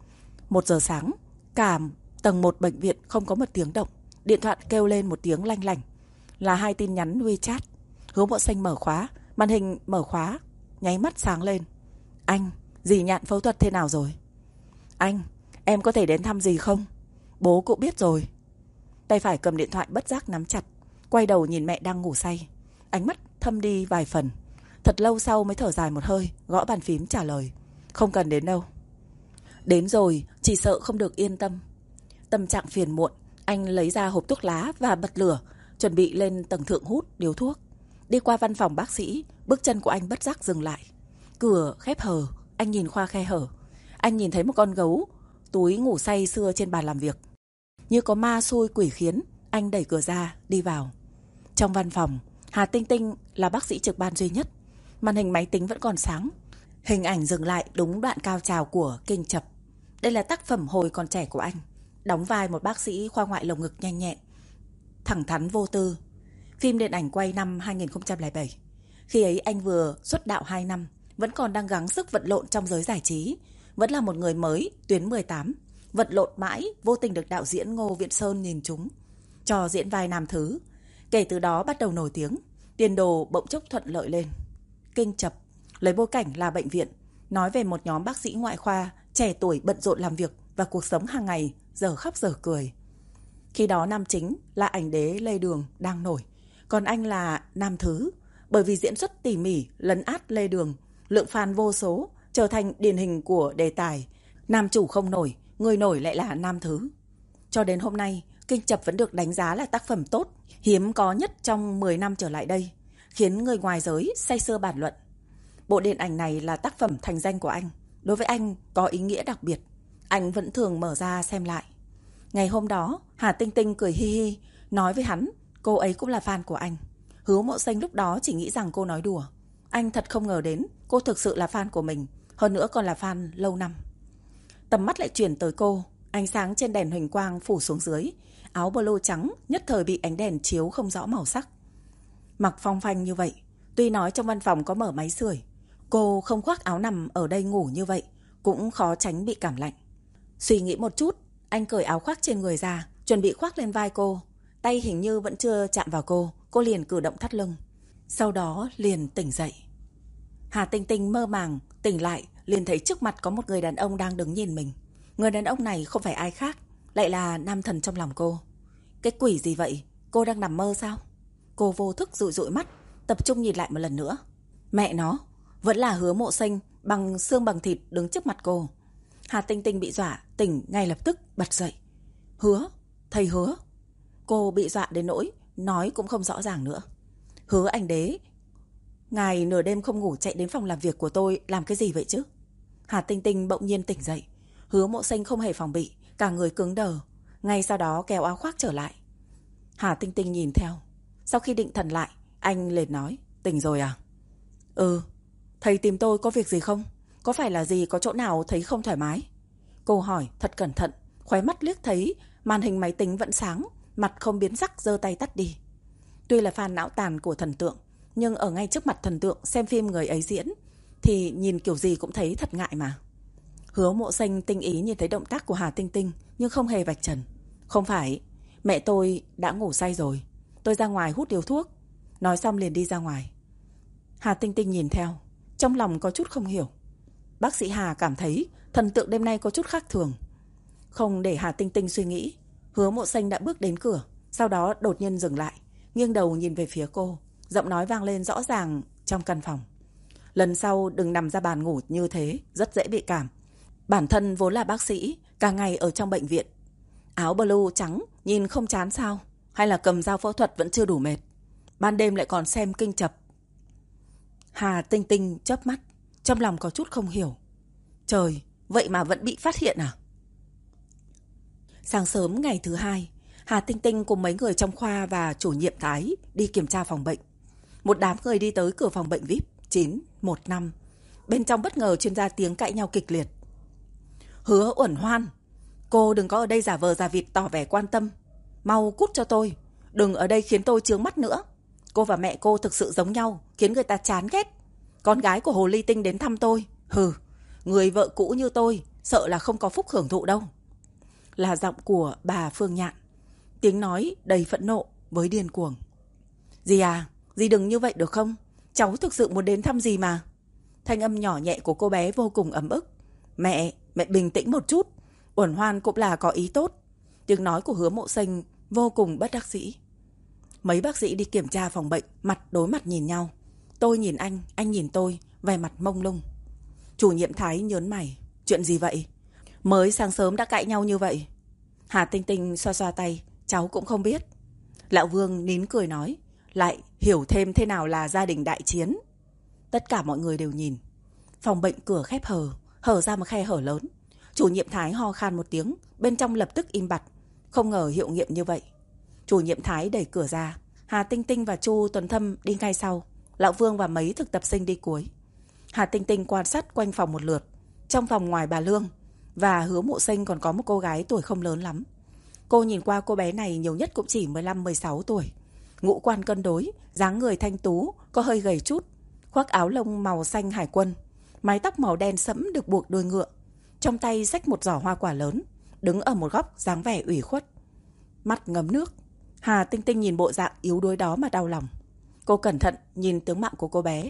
[SPEAKER 1] 1 giờ sáng, cả tầng 1 bệnh viện không có một tiếng động. Điện thoại kêu lên một tiếng lanh lảnh, là 2 tin nhắn WeChat. Hứa Mộ Xanh mở khóa, màn hình mở khóa, nháy mắt sáng lên. Anh, dì Nhạn phẫu thuật thế nào rồi? Anh, em có thể đến thăm dì không? Bố cũng biết rồi. Tay phải cầm điện thoại bất giác nắm chặt, quay đầu nhìn mẹ đang ngủ say, ánh mắt thâm đi vài phần. Thật lâu sau mới thở dài một hơi, gõ bàn phím trả lời. Không cần đến đâu. Đến rồi, chỉ sợ không được yên tâm. Tâm trạng phiền muộn, anh lấy ra hộp thuốc lá và bật lửa, chuẩn bị lên tầng thượng hút điếu thuốc. Đi qua văn phòng bác sĩ, bước chân của anh bất giác dừng lại. Cửa khép hờ, anh nhìn qua khe hở. Anh nhìn thấy một con gấu túi ngủ say sưa trên bàn làm việc. Như có ma xui quỷ khiến, anh đẩy cửa ra, đi vào. Trong văn phòng, Hà Tinh Tinh là bác sĩ trực ban duy nhất. Màn hình máy tính vẫn còn sáng. Hình ảnh dừng lại đúng đoạn cao trào của Kinh Chập. Đây là tác phẩm hồi còn trẻ của anh, đóng vai một bác sĩ khoa ngoại lồng ngực nhanh nhẹn, thẳng thắn vô tư. Phim điện ảnh quay năm 2007. Khi ấy anh vừa xuất đạo 2 năm, vẫn còn đang gắng sức vận lộn trong giới giải trí. Vẫn là một người mới, tuyến 18. Vận lộn mãi, vô tình được đạo diễn Ngô Viễn Sơn nhìn trúng, cho diễn vai nam thứ. Kể từ đó bắt đầu nổi tiếng, tiền đồ bỗng chốc thuận lợi lên. Kinh Chập lấy bối cảnh là bệnh viện, nói về một nhóm bác sĩ ngoại khoa trẻ tuổi bận rộn làm việc và cuộc sống hàng ngày giờ khóc giờ cười. Khi đó nam chính là ảnh đế Lê Đường đang nổi, còn anh là nam thứ. Bởi vì diễn xuất tỉ mỉ lấn át Lê Đường, lượng fan vô số, trở thành điển hình của đề tài nam chủ không nổi, người nổi lại là nam thứ. Cho đến hôm nay, Kinh Chập vẫn được đánh giá là tác phẩm tốt, hiếm có nhất trong 10 năm trở lại đây, khiến người ngoài giới say sưa bàn luận. Bộ điện ảnh này là tác phẩm thành danh của anh, đối với anh có ý nghĩa đặc biệt. Anh vẫn thường mở ra xem lại. Ngày hôm đó, Hà Tinh Tinh cười hi hi, nói với hắn cô ấy cũng là fan của anh. Hứa Mộ Xanh lúc đó chỉ nghĩ rằng cô nói đùa. Anh thật không ngờ đến cô thực sự là fan của mình, hơn nữa còn là fan lâu năm. Tầm mắt lại chuyển tới cô, ánh sáng trên đèn huỳnh quang phủ xuống dưới, áo blue trắng nhất thời bị ánh đèn chiếu không rõ màu sắc. Mặc phong phanh như vậy, tuy nói trong văn phòng có mở máy sưởi, cô không khoác áo nằm ở đây ngủ như vậy, cũng khó tránh bị cảm lạnh. Suy nghĩ một chút, anh cởi áo khoác trên người ra, chuẩn bị khoác lên vai cô. Tay hình như vẫn chưa chạm vào cô liền cử động thắt lưng. Sau đó liền tỉnh dậy. Hà Tinh Tinh mơ màng, tỉnh lại liền thấy trước mặt có một người đàn ông đang đứng nhìn mình. Người đàn ông này không phải ai khác, lại là nam thần trong lòng cô. Cái quỷ gì vậy? Cô đang nằm mơ sao? Cô vô thức dụi dụi mắt, tập trung nhìn lại một lần nữa. Mẹ nó, vẫn là Hứa Mộ Xanh bằng xương bằng thịt đứng trước mặt cô. Hà Tinh Tinh bị dọa, tỉnh ngay lập tức bật dậy. Hứa, thầy Hứa. Cô bị dọa đến nỗi nói cũng không rõ ràng nữa. Hứa anh đế, ngài nửa đêm không ngủ chạy đến phòng làm việc của tôi làm cái gì vậy chứ? Hà Tinh Tinh bỗng nhiên tỉnh dậy. Hứa Mộ Xanh không hề phòng bị, cả người cứng đờ, ngay sau đó kéo áo khoác trở lại. Hà Tinh Tinh nhìn theo, sau khi định thần lại, Anh liền nói, tỉnh rồi à? Ừ, thầy tìm tôi có việc gì không? Có phải là gì có chỗ nào thấy không thoải mái? Cô hỏi thật cẩn thận, khóe mắt liếc thấy màn hình máy tính vẫn sáng, mặt không biến sắc giơ tay tắt đi. Tuy là fan não tàn của thần tượng, nhưng ở ngay trước mặt thần tượng xem phim người ấy diễn thì nhìn kiểu gì cũng thấy thật ngại mà. Hứa Mộ Xanh tinh ý nhìn thấy động tác của Hà Tinh Tinh nhưng không hề vạch trần. Không phải, mẹ tôi đã ngủ say rồi, tôi ra ngoài hút điếu thuốc. Nói xong liền đi ra ngoài. Hà Tinh Tinh nhìn theo, trong lòng có chút không hiểu. Bác sĩ Hà cảm thấy thần tượng đêm nay có chút khác thường. Không để Hà Tinh Tinh suy nghĩ, Hứa Mộ Xanh đã bước đến cửa, sau đó đột nhiên dừng lại, nghiêng đầu nhìn về phía cô, giọng nói vang lên rõ ràng trong căn phòng. Lần sau đừng nằm ra bàn ngủ như thế, rất dễ bị cảm. Bản thân vốn là bác sĩ, cả ngày ở trong bệnh viện. Áo blue trắng nhìn không chán sao? Hay là cầm dao phẫu thuật vẫn chưa đủ mệt? Ban đêm lại còn xem kinh chập. Hà Tinh Tinh chớp mắt, trong lòng có chút không hiểu. Trời, vậy mà vẫn bị phát hiện à? Sáng sớm ngày thứ hai, Hà Tinh Tinh cùng mấy người trong khoa và chủ nhiệm Thái đi kiểm tra phòng bệnh. Một đám người đi tới cửa phòng bệnh VIP 915. Bên trong bất ngờ truyền ra tiếng cãi nhau kịch liệt. Hứa Uẩn Hoan, cô đừng có ở đây giả vờ giả vịt tỏ vẻ quan tâm. Mau cút cho tôi, đừng ở đây khiến tôi chướng mắt nữa. Cô và mẹ cô thực sự giống nhau, khiến người ta chán ghét. Con gái của Hồ Ly Tinh đến thăm tôi. Hừ, người vợ cũ như tôi, sợ là không có phúc hưởng thụ đâu. Là giọng của bà Phương Nhạn. Tiếng nói đầy phẫn nộ với điên cuồng. Dì à, dì đừng như vậy được không? Cháu thực sự muốn đến thăm dì mà. Thanh âm nhỏ nhẹ của cô bé vô cùng ấm ức. Mẹ bình tĩnh một chút. Uẩn Hoan cũng là có ý tốt. Tiếng nói của Hứa Mộ Xanh vô cùng bất đắc dĩ. Mấy bác sĩ đi kiểm tra phòng bệnh, mặt đối mặt nhìn nhau. Tôi nhìn anh nhìn tôi, vẻ mặt mông lung. Chủ nhiệm Thái nhớn mày. Chuyện gì vậy? Mới sáng sớm đã cãi nhau như vậy. Hà Tinh Tinh xoa xoa tay. Cháu cũng không biết. Lão Vương nín cười nói. Lại hiểu thêm thế nào là gia đình đại chiến. Tất cả mọi người đều nhìn. Phòng bệnh cửa khép hở ra một khe hở lớn. Chủ nhiệm Thái ho khan một tiếng, bên trong lập tức im bặt. Không ngờ hiệu nghiệm như vậy. Chủ nhiệm Thái đẩy cửa ra. Hà Tinh Tinh và Chu Tuấn Thâm đi ngay sau. Lão Vương và mấy thực tập sinh đi cuối. Hà Tinh Tinh quan sát quanh phòng một lượt. Trong phòng ngoài bà Lương và Hứa Mộ Xanh còn có một cô gái tuổi không lớn lắm. Cô nhìn qua cô bé này nhiều nhất cũng chỉ 15-16 tuổi. Ngũ quan cân đối, dáng người thanh tú, có hơi gầy chút. Khoác áo lông màu xanh hải quân. Mái tóc màu đen sẫm được buộc đuôi ngựa. Trong tay xách một giỏ hoa quả lớn. Đứng ở một góc dáng vẻ ủy khuất. Mắt ngấm nước. Hà Tinh Tinh nhìn bộ dạng yếu đuối đó mà đau lòng. Cô cẩn thận nhìn tướng mạo của cô bé.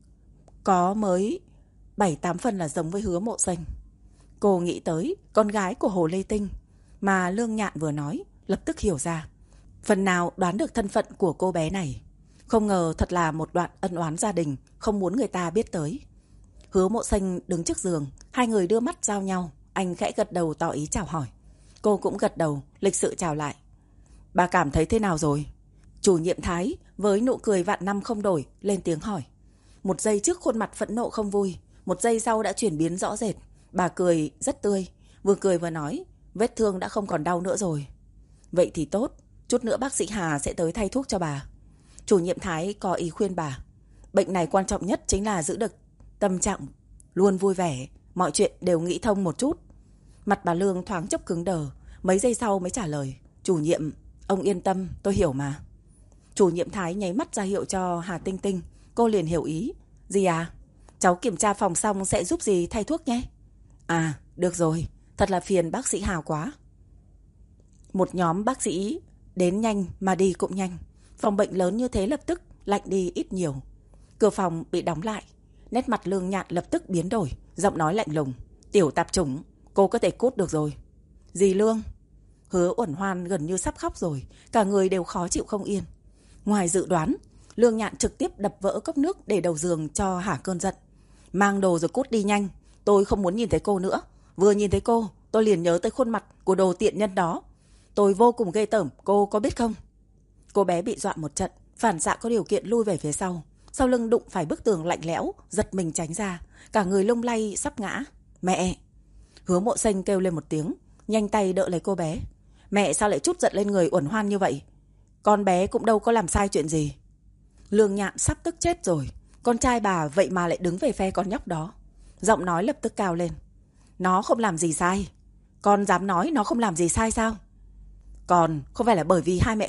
[SPEAKER 1] Có mới 7-8 phần là giống với Hứa Mộ Xanh. Cô nghĩ tới con gái của Hồ Lê Tinh mà Lương Nhạn vừa nói, lập tức hiểu ra. Phần nào đoán được thân phận của cô bé này. Không ngờ thật là một đoạn ân oán gia đình, không muốn người ta biết tới. Hứa Mộ Xanh đứng trước giường, hai người đưa mắt giao nhau. Anh khẽ gật đầu tỏ ý chào hỏi. Cô cũng gật đầu, lịch sự chào lại. Bà cảm thấy thế nào rồi? Chủ nhiệm Thái với nụ cười vạn năm không đổi lên tiếng hỏi. Một giây trước khuôn mặt phẫn nộ không vui, một giây sau đã chuyển biến rõ rệt. Bà cười rất tươi, vừa cười vừa nói, vết thương đã không còn đau nữa rồi. Vậy thì tốt, chút nữa bác sĩ Hà sẽ tới thay thuốc cho bà. Chủ nhiệm Thái có ý khuyên bà. Bệnh này quan trọng nhất chính là giữ được tâm trạng luôn vui vẻ, mọi chuyện đều nghĩ thông một chút. Mặt bà Lương thoáng chốc cứng đờ, mấy giây sau mới trả lời. Chủ nhiệm, ông yên tâm, tôi hiểu mà. Chủ nhiệm Thái nháy mắt ra hiệu cho Hà Tinh Tinh. Cô liền hiểu ý. Dì à, cháu kiểm tra phòng xong sẽ giúp dì thay thuốc nhé. À, được rồi, thật là phiền bác sĩ Hà quá. Một nhóm bác sĩ đến nhanh mà đi cũng nhanh. Phòng bệnh lớn như thế lập tức lạnh đi ít nhiều. Cửa phòng bị đóng lại. Nét mặt Lương Nhạn lập tức biến đổi, giọng nói lạnh lùng. Tiểu tạp chủng, cô có thể cút được rồi. Dì Lương. Hứa Uẩn Hoan gần như sắp khóc rồi, cả người đều khó chịu không yên. Ngoài dự đoán, Lương Nhạn trực tiếp đập vỡ cốc nước để đầu giường cho hả cơn giận. Mang đồ rồi cút đi nhanh, tôi không muốn nhìn thấy cô nữa. Vừa nhìn thấy cô, tôi liền nhớ tới khuôn mặt của đồ tiện nhân đó. Tôi vô cùng ghê tởm, cô có biết không? Cô bé bị dọa một trận, phản xạ có điều kiện lui về phía sau. Sau lưng đụng phải bức tường lạnh lẽo, giật mình tránh ra, cả người lung lay sắp ngã. Mẹ! Hứa Mộ Xanh kêu lên một tiếng, nhanh tay đỡ lấy cô bé. Mẹ sao lại trút giận lên người Uẩn Hoan như vậy? Con bé cũng đâu có làm sai chuyện gì. Lương Nhạn sắp tức chết rồi. Con trai bà vậy mà lại đứng về phe con nhóc đó. Giọng nói lập tức cao lên. Nó không làm gì sai. Con dám nói nó không làm gì sai sao? Còn không phải là bởi vì hai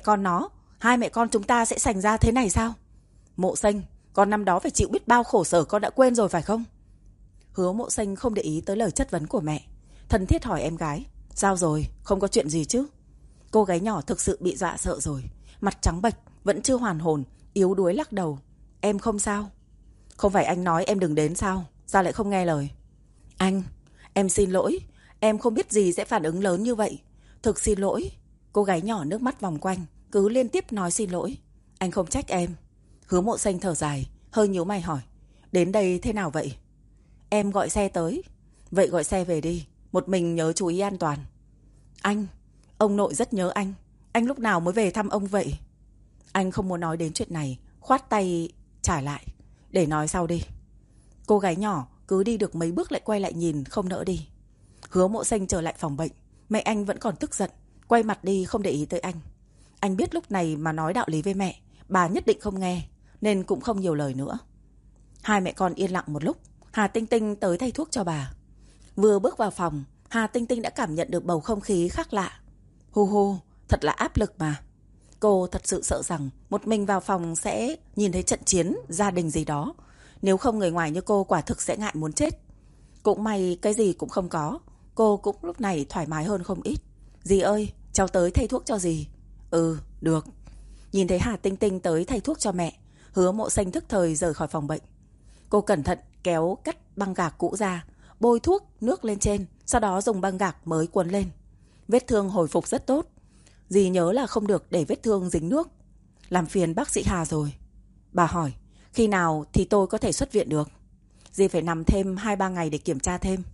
[SPEAKER 1] mẹ con chúng ta sẽ sành ra thế này sao? Mộ Xanh, con năm đó phải chịu biết bao khổ sở con đã quên rồi phải không? Hứa Mộ Xanh không để ý tới lời chất vấn của mẹ, thân thiết hỏi em gái. Sao rồi, không có chuyện gì chứ? Cô gái nhỏ thực sự bị dọa sợ rồi, mặt trắng bệch, vẫn chưa hoàn hồn, yếu đuối lắc đầu. Em không sao. Không phải anh nói em đừng đến sao? Sao lại không nghe lời? Anh, em xin lỗi. Em không biết gì sẽ phản ứng lớn như vậy. Thực xin lỗi. Cô gái nhỏ nước mắt vòng quanh, cứ liên tiếp nói xin lỗi. Anh không trách em. Hứa Mộ Xanh thở dài, hơi nhíu mày hỏi. Đến đây thế nào vậy? Em gọi xe tới. Vậy gọi xe về đi, một mình nhớ chú ý an toàn. Anh, ông nội rất nhớ anh. Anh lúc nào mới về thăm ông vậy? Anh không muốn nói đến chuyện này, khoát tay trả lại. Để nói sau đi. Cô gái nhỏ cứ đi được mấy bước lại quay lại nhìn, không nỡ đi. Hứa Mộ Xanh trở lại phòng bệnh. Mẹ anh vẫn còn tức giận, quay mặt đi không để ý tới anh. Anh biết lúc này mà nói đạo lý với mẹ, bà nhất định không nghe, nên cũng không nhiều lời nữa. Hai mẹ con yên lặng một lúc. Hà Tinh Tinh tới thay thuốc cho bà. Vừa bước vào phòng, Hà Tinh Tinh đã cảm nhận được bầu không khí khác lạ. Hu hu, thật là áp lực mà. Cô thật sự sợ rằng một mình vào phòng sẽ nhìn thấy trận chiến gia đình gì đó. Nếu không người ngoài như cô quả thực sẽ ngại muốn chết. Cũng may cái gì cũng không có. Cô cũng lúc này thoải mái hơn không ít. Dì ơi, cháu tới thay thuốc cho dì. Ừ, được. Nhìn thấy Hà Tinh Tinh tới thay thuốc cho mẹ, Hứa Mộ Xanh thức thời rời khỏi phòng bệnh. Cô cẩn thận kéo cắt băng gạc cũ ra, bôi thuốc, nước lên trên, sau đó dùng băng gạc mới cuốn lên. Vết thương hồi phục rất tốt. Dì nhớ là không được để vết thương dính nước. Làm phiền bác sĩ Hà rồi. Bà hỏi, khi nào thì tôi có thể xuất viện được? Dì phải nằm thêm 2-3 ngày để kiểm tra thêm.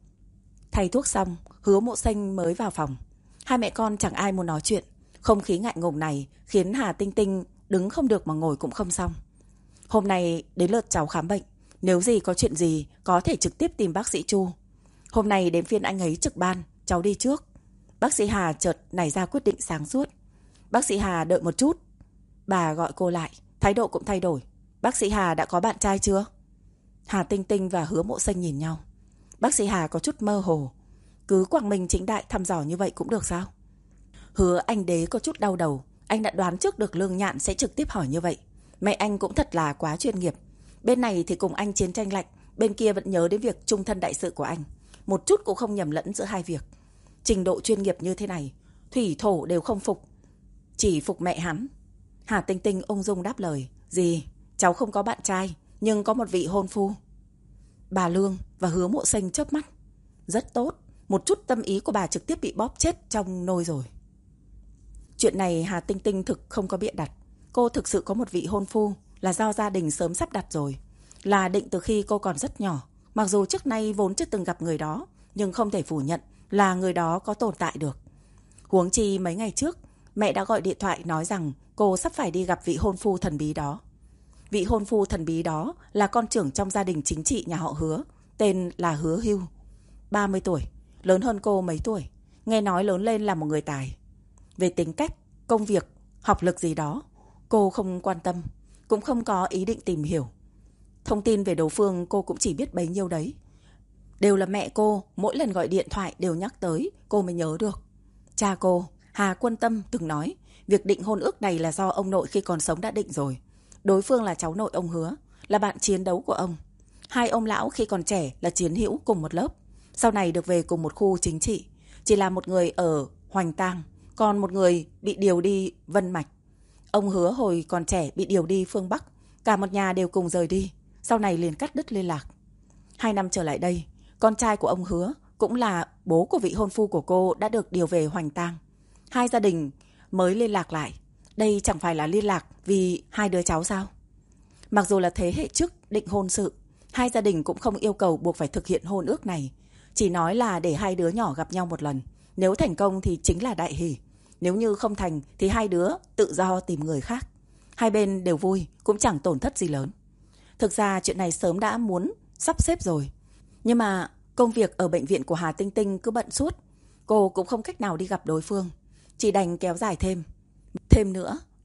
[SPEAKER 1] Thay thuốc xong, Hứa Mộ Xanh mới vào phòng. Hai mẹ con chẳng ai muốn nói chuyện. Không khí ngại ngùng này khiến Hà Tinh Tinh đứng không được mà ngồi cũng không xong. Hôm nay đến lượt cháu khám bệnh. Nếu gì có chuyện gì có thể trực tiếp tìm bác sĩ Chu. Hôm nay đến phiên anh ấy trực ban, cháu đi trước. Bác sĩ Hà chợt nảy ra quyết định sáng suốt. Bác sĩ Hà đợi một chút. Bà gọi cô lại, thái độ cũng thay đổi. Bác sĩ Hà đã có bạn trai chưa? Hà Tinh Tinh và Hứa Mộ Xanh nhìn nhau. Bác sĩ Hà có chút mơ hồ. Cứ quang minh chính đại thăm dò như vậy cũng được sao? Hứa Anh Đế có chút đau đầu. Anh đã đoán trước được Lương Nhạn sẽ trực tiếp hỏi như vậy. Mẹ anh cũng thật là quá chuyên nghiệp. Bên này thì cùng anh chiến tranh lạnh, bên kia vẫn nhớ đến việc trung thân đại sự của anh. Một chút cũng không nhầm lẫn giữa hai việc. Trình độ chuyên nghiệp như thế này, thủy thổ đều không phục, chỉ phục mẹ hắn. Hà Tinh Tinh ung dung đáp lời. Dì, cháu không có bạn trai, nhưng có một vị hôn phu. Bà Lương và Hứa Mộ Xanh chớp mắt. Rất tốt, một chút tâm ý của bà trực tiếp bị bóp chết trong nôi rồi. Chuyện này Hà Tinh Tinh thực không có bịa đặt. Cô thực sự có một vị hôn phu, là do gia đình sớm sắp đặt rồi. Là định từ khi cô còn rất nhỏ. Mặc dù trước nay vốn chưa từng gặp người đó, nhưng không thể phủ nhận là người đó có tồn tại được. Huống chi mấy ngày trước, mẹ đã gọi điện thoại nói rằng cô sắp phải đi gặp vị hôn phu thần bí đó. Vị hôn phu thần bí đó là con trưởng trong gia đình chính trị nhà họ Hứa, tên là Hứa Hưu. 30 tuổi, lớn hơn cô mấy tuổi. Nghe nói lớn lên là một người tài. Về tính cách, công việc, học lực gì đó, cô không quan tâm, cũng không có ý định tìm hiểu. Thông tin về đối phương cô cũng chỉ biết bấy nhiêu đấy. Đều là mẹ cô, mỗi lần gọi điện thoại đều nhắc tới, cô mới nhớ được. Cha cô, Hà Quân Tâm từng nói, việc định hôn ước này là do ông nội khi còn sống đã định rồi. Đối phương là cháu nội ông Hứa, là bạn chiến đấu của ông. Hai ông lão khi còn trẻ là chiến hữu cùng một lớp, sau này được về cùng một khu chính trị. Chỉ là một người ở Hoành Tang, còn một người bị điều đi Vân Mạch. Ông Hứa hồi còn trẻ bị điều đi phương Bắc, cả một nhà đều cùng rời đi, sau này liền cắt đứt liên lạc. 2 năm trở lại đây, con trai của ông Hứa cũng là bố của vị hôn phu của cô đã được điều về Hoành Tang. Hai gia đình mới liên lạc lại. Đây chẳng phải là liên lạc vì hai đứa cháu sao? Mặc dù là thế hệ trước định hôn sự, hai gia đình cũng không yêu cầu buộc phải thực hiện hôn ước này. Chỉ nói là để hai đứa nhỏ gặp nhau một lần. Nếu thành công thì chính là đại hỷ. Nếu như không thành thì hai đứa tự do tìm người khác. Hai bên đều vui, cũng chẳng tổn thất gì lớn. Thực ra chuyện này sớm đã muốn sắp xếp rồi. Nhưng mà công việc ở bệnh viện của Hà Tinh Tinh cứ bận suốt. Cô cũng không cách nào đi gặp đối phương, chỉ đành kéo dài thêm. Thêm nữa,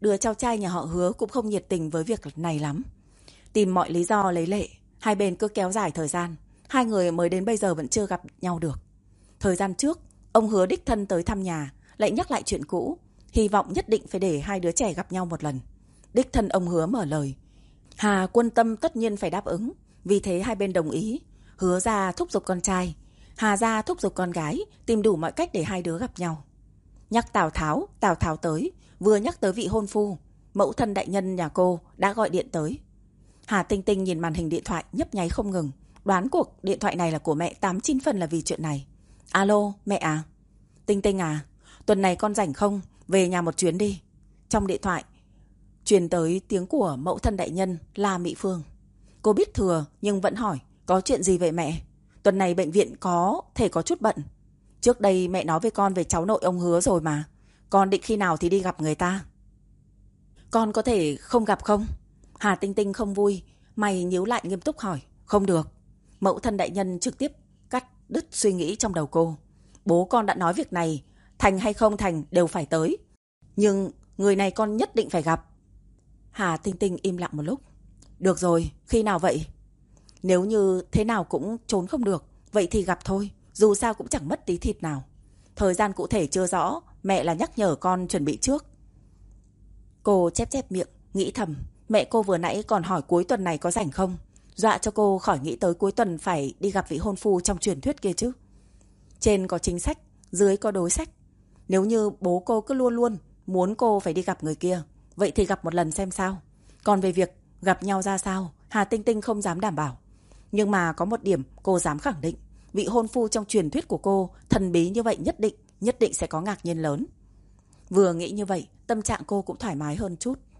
[SPEAKER 1] đứa cháu trai nhà họ Hứa cũng không nhiệt tình với việc này lắm. Tìm mọi lý do lấy lệ, hai bên cứ kéo dài thời gian. Hai người mới đến bây giờ vẫn chưa gặp nhau được. Thời gian trước, ông Hứa đích thân tới thăm nhà, lại nhắc lại chuyện cũ, hy vọng nhất định phải để hai đứa trẻ gặp nhau một lần. Đích thân ông Hứa mở lời. Hà Quân Tâm tất nhiên phải đáp ứng, vì thế hai bên đồng ý. Hứa ra thúc giục con trai, Hà ra thúc giục con gái, tìm đủ mọi cách để hai đứa gặp nhau. Nhắc Tào Tháo tới, vừa nhắc tới vị hôn phu, mẫu thân đại nhân nhà cô đã gọi điện tới. Hà Tinh Tinh nhìn màn hình điện thoại nhấp nháy không ngừng, đoán cuộc điện thoại này là của mẹ 89 phần là vì chuyện này. Alo, mẹ à? Tinh Tinh à, tuần này con rảnh không? Về nhà một chuyến đi. Trong điện thoại truyền tới tiếng của mẫu thân đại nhân La Mỹ Phương. Cô biết thừa nhưng vẫn hỏi, có chuyện gì vậy mẹ? Tuần này bệnh viện có thể có chút bận. Trước đây mẹ nói với con về cháu nội ông Hứa rồi mà. Con định khi nào thì đi gặp người ta? Con có thể không gặp không? Hà Tinh Tinh không vui, mày nhíu lại nghiêm túc hỏi. Không được. Mẫu thân đại nhân trực tiếp cắt đứt suy nghĩ trong đầu cô. Bố con đã nói việc này, thành hay không thành đều phải tới. Nhưng người này con nhất định phải gặp. Hà Tinh Tinh im lặng một lúc. Được rồi, khi nào vậy? Nếu như thế nào cũng trốn không được, vậy thì gặp thôi. Dù sao cũng chẳng mất tí thịt nào. Thời gian cụ thể chưa rõ, mẹ là nhắc nhở con chuẩn bị trước. Cô chép chép miệng, nghĩ thầm. Mẹ cô vừa nãy còn hỏi cuối tuần này có rảnh không, dọa cho cô khỏi nghĩ tới cuối tuần phải đi gặp vị hôn phu trong truyền thuyết kia chứ. Trên có chính sách, dưới có đối sách. Nếu như bố cô cứ luôn luôn muốn cô phải đi gặp người kia, vậy thì gặp một lần xem sao. Còn về việc gặp nhau ra sao, Hà Tinh Tinh không dám đảm bảo. Nhưng mà có một điểm cô dám khẳng định, vị hôn phu trong truyền thuyết của cô thần bí như vậy nhất định sẽ có ngạc nhiên lớn. Vừa nghĩ như vậy, tâm trạng cô cũng thoải mái hơn chút.